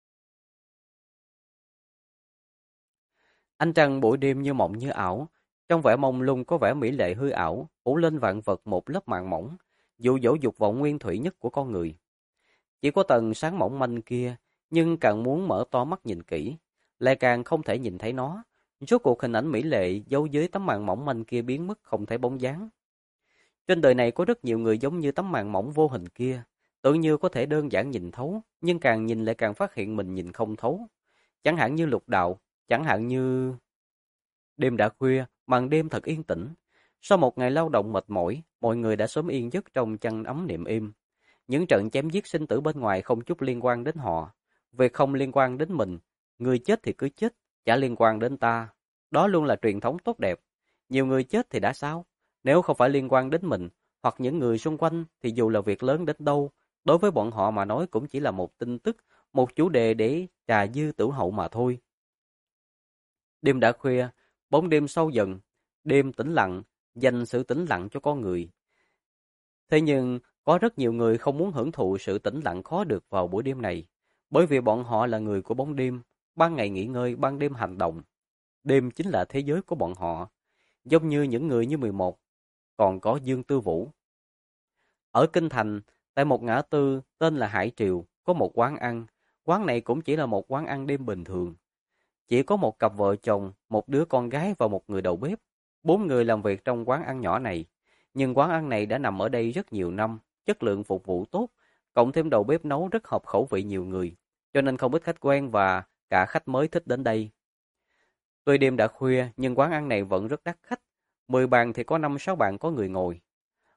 Speaker 1: Ánh trăng buổi đêm như mộng như ảo, trong vẻ mông lung có vẻ mỹ lệ hư ảo, phủ lên vạn vật một lớp màng mỏng, dụ dỗ dục vọng nguyên thủy nhất của con người. Chỉ có tầng sáng mỏng manh kia, nhưng càng muốn mở to mắt nhìn kỹ, lại càng không thể nhìn thấy nó. Rốt cuộc hình ảnh mỹ lệ giấu dưới tấm màn mỏng manh kia biến mất không thấy bóng dáng. Trên đời này có rất nhiều người giống như tấm màn mỏng vô hình kia, tự như có thể đơn giản nhìn thấu, nhưng càng nhìn lại càng phát hiện mình nhìn không thấu. Chẳng hạn như Lục Đạo, chẳng hạn như... Đêm đã khuya, màn đêm thật yên tĩnh. Sau một ngày lao động mệt mỏi, mọi người đã sớm yên giấc trong chăn ấm niềm im. Những trận chém giết sinh tử bên ngoài không chút liên quan đến họ. Việc không liên quan đến mình, người chết thì cứ chết, chả liên quan đến ta. Đó luôn là truyền thống tốt đẹp. Nhiều người chết thì đã sao? Nếu không phải liên quan đến mình, hoặc những người xung quanh, thì dù là việc lớn đến đâu, đối với bọn họ mà nói cũng chỉ là một tin tức, một chủ đề để trà dư tử hậu mà thôi. Đêm đã khuya, bóng đêm sâu dần, đêm tĩnh lặng, dành sự tĩnh lặng cho con người. Thế nhưng, có rất nhiều người không muốn hưởng thụ sự tĩnh lặng khó được vào buổi đêm này, bởi vì bọn họ là người của bóng đêm, ban ngày nghỉ ngơi, ban đêm hành động. Đêm chính là thế giới của bọn họ, giống như những người như 11, còn có Dương Tư Vũ. Ở Kinh Thành, tại một ngã tư tên là Hải Triều, có một quán ăn. Quán này cũng chỉ là một quán ăn đêm bình thường. Chỉ có một cặp vợ chồng, một đứa con gái và một người đầu bếp. 4 người làm việc trong quán ăn nhỏ này. Nhưng quán ăn này đã nằm ở đây rất nhiều năm, chất lượng phục vụ tốt, cộng thêm đầu bếp nấu rất hợp khẩu vị nhiều người, cho nên không ít khách quen và cả khách mới thích đến đây. Tuy đêm đã khuya nhưng quán ăn này vẫn rất đắt khách, 10 bàn thì có 5-6 bàn có người ngồi.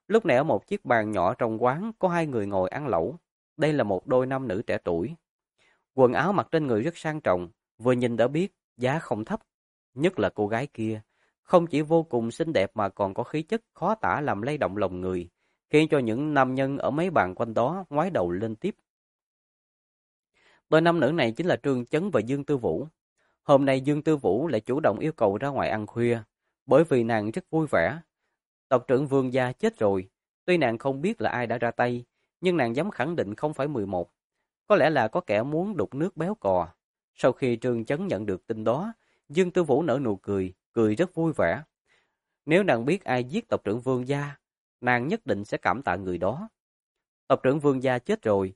Speaker 1: Lúc này ở một chiếc bàn nhỏ trong quán có hai người ngồi ăn lẩu. Đây là một đôi nam nữ trẻ tuổi. Quần áo mặc trên người rất sang trọng, vừa nhìn đã biết giá không thấp. Nhất là cô gái kia, không chỉ vô cùng xinh đẹp mà còn có khí chất khó tả làm lay động lòng người, khiến cho những nam nhân ở mấy bàn quanh đó ngoái đầu lên tiếp. Đôi nam nữ này chính là Trương Chấn và Dương Tư Vũ. Hôm nay Dương Tư Vũ lại chủ động yêu cầu ra ngoài ăn khuya, bởi vì nàng rất vui vẻ. Tộc trưởng Vương gia chết rồi, tuy nàng không biết là ai đã ra tay, nhưng nàng dám khẳng định không phải 11. Có lẽ là có kẻ muốn đục nước béo cò. Sau khi Trương Chấn nhận được tin đó, Dương Tư Vũ nở nụ cười, cười rất vui vẻ. Nếu nàng biết ai giết tộc trưởng Vương gia, nàng nhất định sẽ cảm tạ người đó. Tộc trưởng Vương gia chết rồi,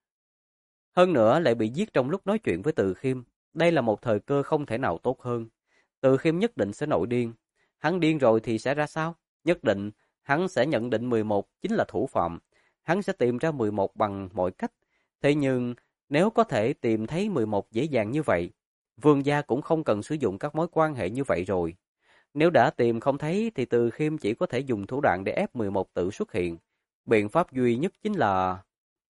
Speaker 1: hơn nữa lại bị giết trong lúc nói chuyện với Từ Khiêm. Đây là một thời cơ không thể nào tốt hơn. Từ Khiêm nhất định sẽ nổi điên. Hắn điên rồi thì sẽ ra sao? Nhất định, hắn sẽ nhận định 11 chính là thủ phạm. Hắn sẽ tìm ra 11 bằng mọi cách. Thế nhưng, nếu có thể tìm thấy 11 dễ dàng như vậy, Vương gia cũng không cần sử dụng các mối quan hệ như vậy rồi. Nếu đã tìm không thấy thì Từ Khiêm chỉ có thể dùng thủ đoạn để ép 11 tự xuất hiện. Biện pháp duy nhất chính là...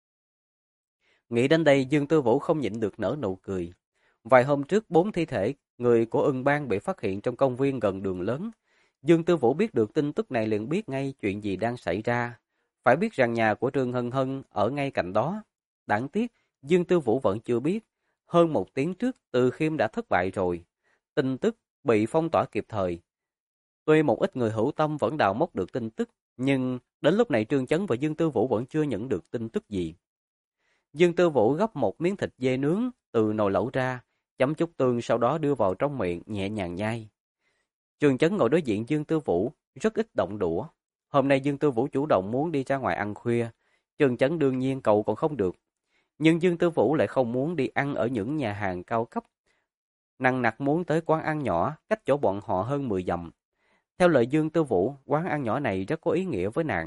Speaker 1: Nghĩ đến đây Dương Tư Vũ không nhịn được nở nụ cười. Vài hôm trước 4 thi thể người của Ưng Bang bị phát hiện trong công viên gần đường lớn. Dương Tư Vũ biết được tin tức này liền biết ngay chuyện gì đang xảy ra. Phải biết rằng nhà của Trương Hân Hân ở ngay cạnh đó. Đáng tiếc, Dương Tư Vũ vẫn chưa biết. Hơn 1 tiếng trước, Từ Khiêm đã thất bại rồi. Tin tức bị phong tỏa kịp thời. Tuy một ít người hữu tâm vẫn đào móc được tin tức, nhưng đến lúc này Trương Chấn và Dương Tư Vũ vẫn chưa nhận được tin tức gì. Dương Tư Vũ gấp một miếng thịt dê nướng từ nồi lẩu ra, chấm chút tương sau đó đưa vào trong miệng nhẹ nhàng nhai. Trương Chấn ngồi đối diện Dương Tư Vũ, rất ít động đũa. Hôm nay Dương Tư Vũ chủ động muốn đi ra ngoài ăn khuya, Trương Chấn đương nhiên cầu còn không được. Nhưng Dương Tư Vũ lại không muốn đi ăn ở những nhà hàng cao cấp. Nằng nặc muốn tới quán ăn nhỏ, cách chỗ bọn họ hơn 10 dặm. Theo lời Dương Tư Vũ, quán ăn nhỏ này rất có ý nghĩa với nàng.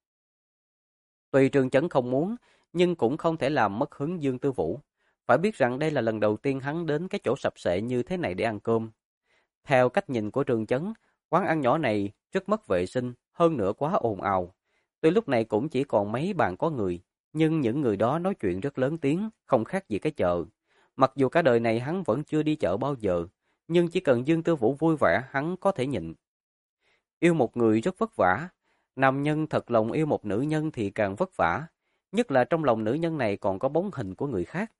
Speaker 1: Tuy Trương Chấn không muốn, nhưng cũng không thể làm mất hứng Dương Tư Vũ. Phải biết rằng đây là lần đầu tiên hắn đến cái chỗ sập sệ như thế này để ăn cơm. Theo cách nhìn của Trương Chấn, quán ăn nhỏ này rất mất vệ sinh, hơn nữa quá ồn ào. Tuy lúc này cũng chỉ còn mấy bàn có người, nhưng những người đó nói chuyện rất lớn tiếng, không khác gì cái chợ. Mặc dù cả đời này hắn vẫn chưa đi chợ bao giờ, nhưng chỉ cần Dương Tư Vũ vui vẻ hắn có thể nhịn. Yêu một người rất vất vả, nam nhân thật lòng yêu một nữ nhân thì càng vất vả, nhất là trong lòng nữ nhân này còn có bóng hình của người khác.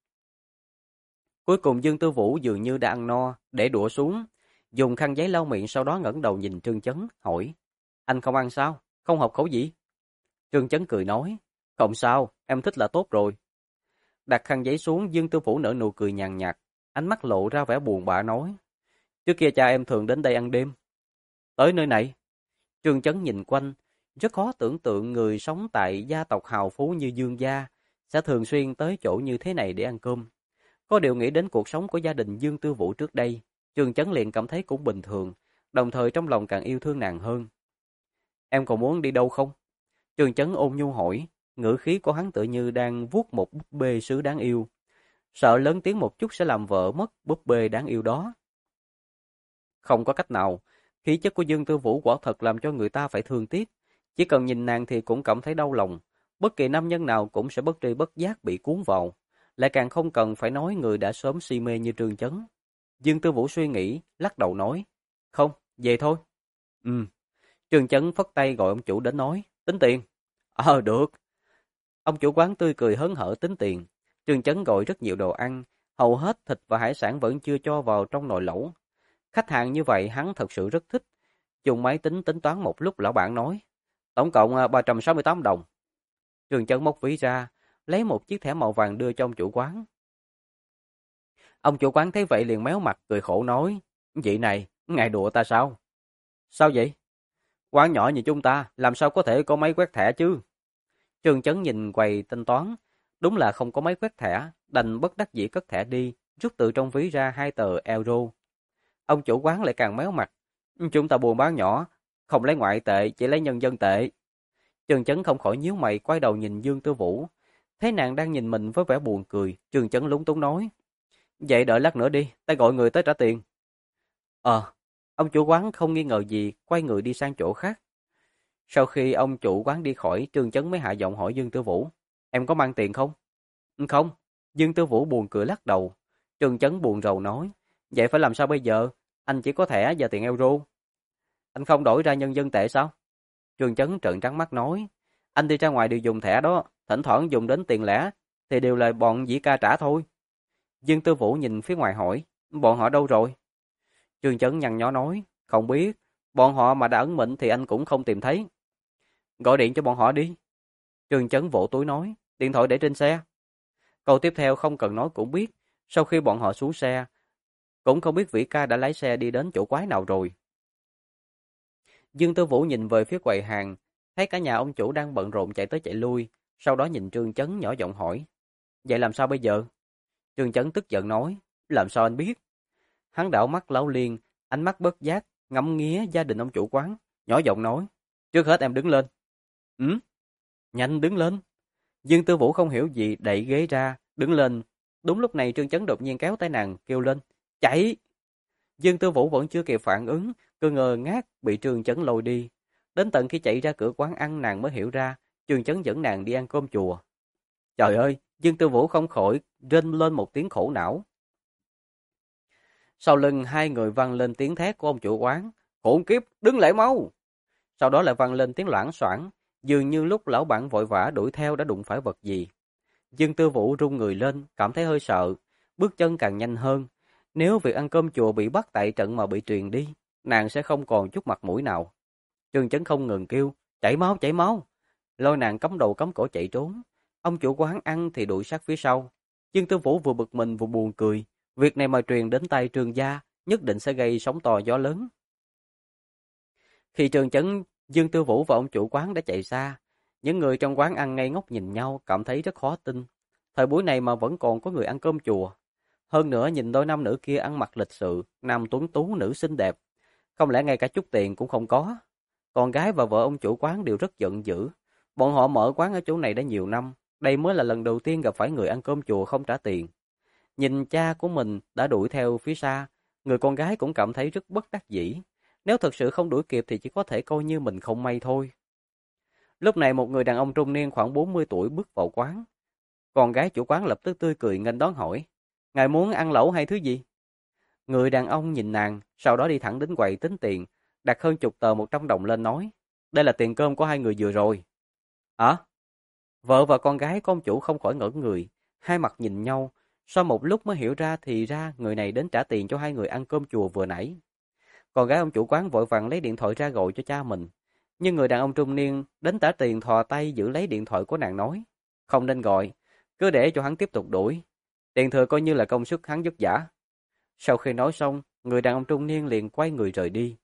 Speaker 1: Cuối cùng Dương Tư Vũ dường như đã ăn no, để đũa xuống, dùng khăn giấy lau miệng sau đó ngẩng đầu nhìn Trương Chấn, hỏi: "Anh không ăn sao? Không hợp khẩu vị?" Trương Chấn cười nói: "Không sao, em thích là tốt rồi." Đặt khăn giấy xuống, Dương Tư Vũ nở nụ cười nhàn nhạt, ánh mắt lộ ra vẻ buồn bã nói: "Trước kia cha em thường đến đây ăn đêm." "Tới nơi này?" Trương Chấn nhìn quanh, rất khó tưởng tượng người sống tại gia tộc hào phú như Dương gia sẽ thường xuyên tới chỗ như thế này để ăn cơm. Có điều nghĩ đến cuộc sống của gia đình Dương Tư Vũ trước đây, Trương Chấn liền cảm thấy cũng bình thường, đồng thời trong lòng càng yêu thương nàng hơn. "Em còn muốn đi đâu không?" Trương Chấn ôn nhu hỏi, ngữ khí của hắn tự như đang vuốt một búp bê sứ đáng yêu. Sợ lớn tiếng một chút sẽ làm vỡ mất búp bê đáng yêu đó. Không có cách nào, khí chất của Dương Tư Vũ quả thật làm cho người ta phải thương tiếc. Chỉ cần nhìn nàng thì cũng cảm thấy đau lòng. Bất kỳ nam nhân nào cũng sẽ bất tri bất giác bị cuốn vào. Lại càng không cần phải nói người đã sớm si mê như Trương Chấn. Dương Tư Vũ suy nghĩ, lắc đầu nói: "Không, về thôi." Trương Chấn phất tay gọi ông chủ đến nói: "Tính tiền." Được." Ông chủ quán tươi cười hớn hở tính tiền. Trương Chấn gọi rất nhiều đồ ăn, hầu hết thịt và hải sản vẫn chưa cho vào trong nồi lẩu. Khách hàng như vậy hắn thật sự rất thích. Dùng máy tính tính toán một lúc, lão bản nói: "Tổng cộng 368 đồng." Trương Chấn móc ví ra, lấy một chiếc thẻ màu vàng đưa cho ông chủ quán. Ông chủ quán thấy vậy liền méo mặt cười khổ nói: "Vị này, ngài đùa ta sao?" "Sao vậy?" "Quán nhỏ như chúng ta, làm sao có thể có máy quét thẻ chứ?" Trương Chấn nhìn quầy thanh toán, đúng là không có máy quét thẻ, đành bất đắc dĩ cất thẻ đi, rút từ trong ví ra 2 tờ euro. Ông chủ quán lại càng méo mặt: "Chúng ta buôn bán nhỏ, không lấy ngoại tệ, chỉ lấy nhân dân tệ." Trương Chấn không khỏi nhíu mày quay đầu nhìn Dương Tư Vũ. Thấy nàng đang nhìn mình với vẻ buồn cười, Trương Chấn lúng túng nói: "Vậy đợi lát nữa đi, ta gọi người tới trả tiền." Ông chủ quán không nghi ngờ gì, quay người đi sang chỗ khác. Sau khi ông chủ quán đi khỏi, Trương Chấn mới hạ giọng hỏi Dương Tư Vũ. Em có mang tiền không? Không. Dương Tư Vũ buồn cười lắc đầu. Trương Chấn buồn rầu nói. Vậy phải làm sao bây giờ? Anh chỉ có thẻ và tiền euro. Anh không đổi ra nhân dân tệ sao? Trương Chấn trợn trắng mắt nói. Anh đi ra ngoài đều dùng thẻ đó. Thỉnh thoảng dùng đến tiền lẻ thì đều là bọn dĩ ca trả thôi. Dương Tư Vũ nhìn phía ngoài hỏi. Bọn họ đâu rồi? Trương Chấn nhăn nhó nói. Không biết. Bọn họ mà đã ẩn mình thì anh cũng không tìm thấy. Gọi điện cho bọn họ đi. Trương Chấn vỗ túi nói. Điện thoại để trên xe. Câu tiếp theo không cần nói cũng biết. Sau khi bọn họ xuống xe, cũng không biết Vĩ Ca đã lái xe đi đến chỗ quái nào rồi. Dương Tư Vũ nhìn về phía quầy hàng, thấy cả nhà ông chủ đang bận rộn chạy tới chạy lui, sau đó nhìn Trương Chấn nhỏ giọng hỏi. Vậy làm sao bây giờ? Trương Chấn tức giận nói. Làm sao anh biết? Hắn đảo mắt Lão Liên, ánh mắt bất giác, ngắm nghía gia đình ông chủ quán, nhỏ giọng nói. Trước hết em đứng lên. Nhanh đứng lên. Dương Tư Vũ không hiểu gì đẩy ghế ra, đứng lên. Đúng lúc này Trương Chấn đột nhiên kéo tay nàng, kêu lên. Chạy! Dương Tư Vũ vẫn chưa kịp phản ứng, cứ ngơ ngác bị Trương Chấn lôi đi. Đến tận khi chạy ra cửa quán ăn nàng mới hiểu ra, Trương Chấn dẫn nàng đi ăn cơm chùa. Trời ơi, Dương Tư Vũ không khỏi rên lên một tiếng khổ não. Sau lưng hai người vang lên tiếng thét của ông chủ quán. Khốn kiếp, đứng lại mau! Sau đó lại vang lên tiếng loảng xoảng, dường như lúc lão bản vội vã đuổi theo đã đụng phải vật gì. Dương Tư Vũ run người lên, cảm thấy hơi sợ, bước chân càng nhanh hơn. Nếu việc ăn cơm chùa bị bắt tại trận mà bị truyền đi, nàng sẽ không còn chút mặt mũi nào. Trương Chấn không ngừng kêu, chạy mau, chạy mau. Lôi nàng cắm đầu cắm cổ chạy trốn. Ông chủ quán ăn thì đuổi sát phía sau. Dương Tư Vũ vừa bực mình vừa buồn cười. Việc này mà truyền đến tay Trương gia, nhất định sẽ gây sóng to gió lớn. Khi Trương Chấn, Dương Tư Vũ và ông chủ quán đã chạy xa, những người trong quán ăn ngây ngốc nhìn nhau, cảm thấy rất khó tin. Thời buổi này mà vẫn còn có người ăn cơm chùa. Hơn nữa nhìn đôi nam nữ kia ăn mặc lịch sự, nam tuấn tú, nữ xinh đẹp. Không lẽ ngay cả chút tiền cũng không có? Con gái và vợ ông chủ quán đều rất giận dữ. Bọn họ mở quán ở chỗ này đã nhiều năm. Đây mới là lần đầu tiên gặp phải người ăn cơm chùa không trả tiền. Nhìn cha của mình đã đuổi theo phía xa, người con gái cũng cảm thấy rất bất đắc dĩ. Nếu thật sự không đuổi kịp thì chỉ có thể coi như mình không may thôi. Lúc này một người đàn ông trung niên khoảng 40 tuổi bước vào quán. Con gái chủ quán lập tức tươi cười nghênh đón hỏi. Ngài muốn ăn lẩu hay thứ gì? Người đàn ông nhìn nàng, sau đó đi thẳng đến quầy tính tiền, đặt hơn chục tờ 100 đồng lên nói. Đây là tiền cơm của hai người vừa rồi. Hả? Vợ và con gái của ông chủ không khỏi ngỡ người, hai mặt nhìn nhau, sau một lúc mới hiểu ra thì ra người này đến trả tiền cho hai người ăn cơm chùa vừa nãy. Con gái ông chủ quán vội vàng lấy điện thoại ra gọi cho cha mình, nhưng người đàn ông trung niên đến trả tiền thò tay giữ lấy điện thoại của nàng nói, không nên gọi, cứ để cho hắn tiếp tục đuổi, tiền thừa coi như là công sức hắn vất vả. Sau khi nói xong, người đàn ông trung niên liền quay người rời đi.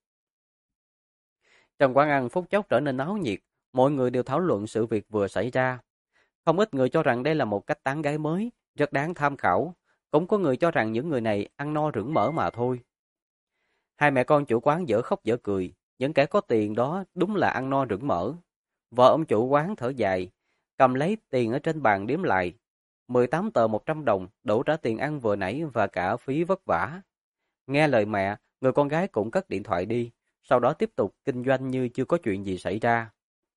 Speaker 1: Trong quán ăn phút chốc trở nên náo nhiệt, mọi người đều thảo luận sự việc vừa xảy ra. Không ít người cho rằng đây là một cách tán gái mới, rất đáng tham khảo. Cũng có người cho rằng những người này ăn no rửng mỡ mà thôi. Hai mẹ con chủ quán dở khóc dở cười, những kẻ có tiền đó đúng là ăn no rửng mỡ. Vợ ông chủ quán thở dài, cầm lấy tiền ở trên bàn đếm lại. 18 tờ 100 đồng, đủ trả tiền ăn vừa nãy và cả phí vất vả. Nghe lời mẹ, người con gái cũng cất điện thoại đi, sau đó tiếp tục kinh doanh như chưa có chuyện gì xảy ra.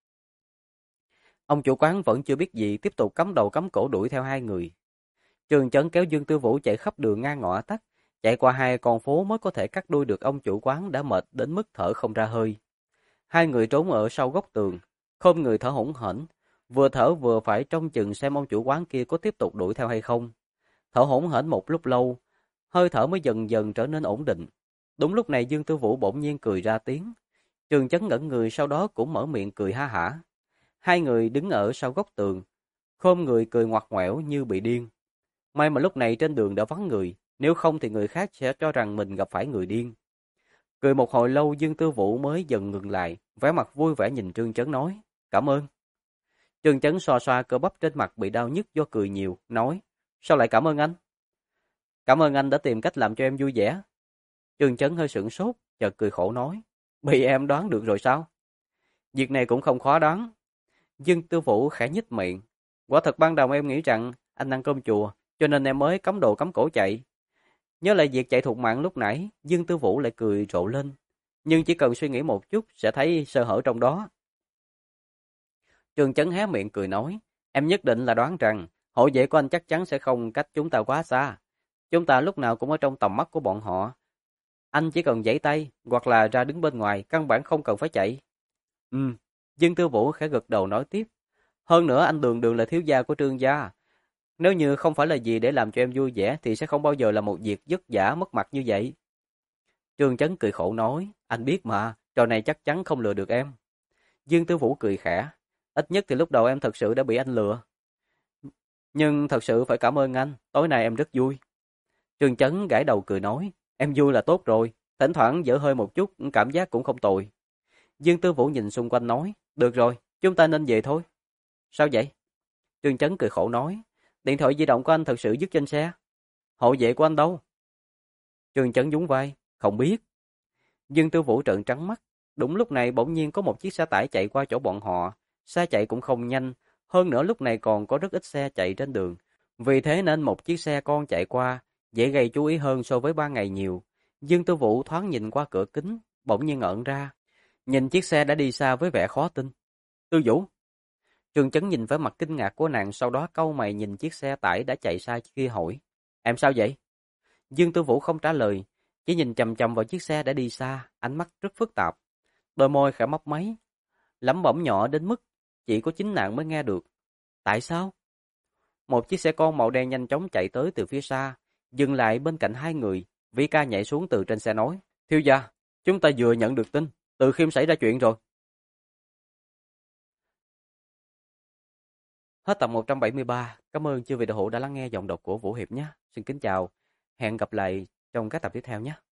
Speaker 1: Ông chủ quán vẫn chưa biết gì, tiếp tục cắm đầu cắm cổ đuổi theo hai người. Trương Chấn kéo Dương Tư Vũ chạy khắp đường ngang ngõ tắt, chạy qua hai con phố mới có thể cắt đuôi được ông chủ quán đã mệt đến mức thở không ra hơi. Hai người trốn ở sau góc tường, khom người thở hổn hển, vừa thở vừa phải trông chừng xem ông chủ quán kia có tiếp tục đuổi theo hay không. Thở hổn hển một lúc lâu, hơi thở mới dần dần trở nên ổn định. Đúng lúc này Dương Tư Vũ bỗng nhiên cười ra tiếng. Trương Chấn ngẩn người sau đó cũng mở miệng cười ha hả. Hai người đứng ở sau góc tường, khom người cười ngoặt ngoẻo như bị điên. May mà lúc này trên đường đã vắng người, nếu không thì người khác sẽ cho rằng mình gặp phải người điên. Cười một hồi lâu Dương Tư Vũ mới dần ngừng lại, vẻ mặt vui vẻ nhìn Trương Chấn nói, cảm ơn. Trương Chấn xoa xoa cơ bắp trên mặt bị đau nhức do cười nhiều, nói, sao lại cảm ơn anh? Cảm ơn anh đã tìm cách làm cho em vui vẻ. Trương Chấn hơi sửng sốt, chợt cười khổ nói, bị em đoán được rồi sao? Việc này cũng không khó đoán. Dương Tư Vũ khẽ nhếch miệng, quả thật ban đầu em nghĩ rằng anh ăn cơm chùa, cho nên em mới cắm đầu cắm cổ chạy. Nhớ lại việc chạy thục mạng lúc nãy, Dương Tư Vũ lại cười rộ lên. Nhưng chỉ cần suy nghĩ một chút sẽ thấy sơ hở trong đó. Trương Chấn hé miệng cười nói, em nhất định là đoán rằng hộ vệ của anh chắc chắn sẽ không cách chúng ta quá xa. Chúng ta lúc nào cũng ở trong tầm mắt của bọn họ. Anh chỉ cần giãy tay hoặc là ra đứng bên ngoài, căn bản không cần phải chạy. Dương Tư Vũ khẽ gật đầu nói tiếp. Hơn nữa anh Đường Đường là thiếu gia của Trương gia. Nếu như không phải là gì để làm cho em vui vẻ thì sẽ không bao giờ là một việc vất vả mất mặt như vậy. Trương Chấn cười khổ nói, anh biết mà, trò này chắc chắn không lừa được em. Dương Tư Vũ cười khẽ, ít nhất thì lúc đầu em thật sự đã bị anh lừa. Nhưng thật sự phải cảm ơn anh, tối nay em rất vui. Trương Chấn gãi đầu cười nói, em vui là tốt rồi, thỉnh thoảng dở hơi một chút, cảm giác cũng không tồi. Dương Tư Vũ nhìn xung quanh nói, được rồi, chúng ta nên về thôi. Sao vậy? Trương Chấn cười khổ nói, điện thoại di động của anh thật sự dứt trên xe. Hộ vệ của anh đâu? Trương Chấn nhún vai, không biết. Dương Tư Vũ trợn trắng mắt, đúng lúc này bỗng nhiên có một chiếc xe tải chạy qua chỗ bọn họ, xe chạy cũng không nhanh, hơn nữa lúc này còn có rất ít xe chạy trên đường. Vì thế nên một chiếc xe con chạy qua, dễ gây chú ý hơn so với 3 ngày nhiều. Dương Tư Vũ thoáng nhìn qua cửa kính, bỗng nhiên ngẩn ra, nhìn chiếc xe đã đi xa với vẻ khó tin. Tư Vũ. Trương Chấn nhìn vẻ mặt kinh ngạc của nàng, sau đó cau mày nhìn chiếc xe tải đã chạy xa kia hỏi, em sao vậy? Dương Tư Vũ không trả lời, chỉ nhìn chằm chằm vào chiếc xe đã đi xa, ánh mắt rất phức tạp. Đôi môi khẽ mấp máy, lẩm bẩm nhỏ đến mức chỉ có chính nàng mới nghe được. Tại sao? Một chiếc xe con màu đen nhanh chóng chạy tới từ phía xa, dừng lại bên cạnh hai người. Vĩ Ca nhảy xuống từ trên xe nói, thiếu gia, chúng ta vừa nhận được tin, Từ Khiêm xảy ra chuyện rồi. Hết tập 173. Cảm ơn chư vị đạo hữu đã lắng nghe giọng đọc của Vũ Hiệp nhé. Xin kính chào, hẹn gặp lại trong các tập tiếp theo nhé.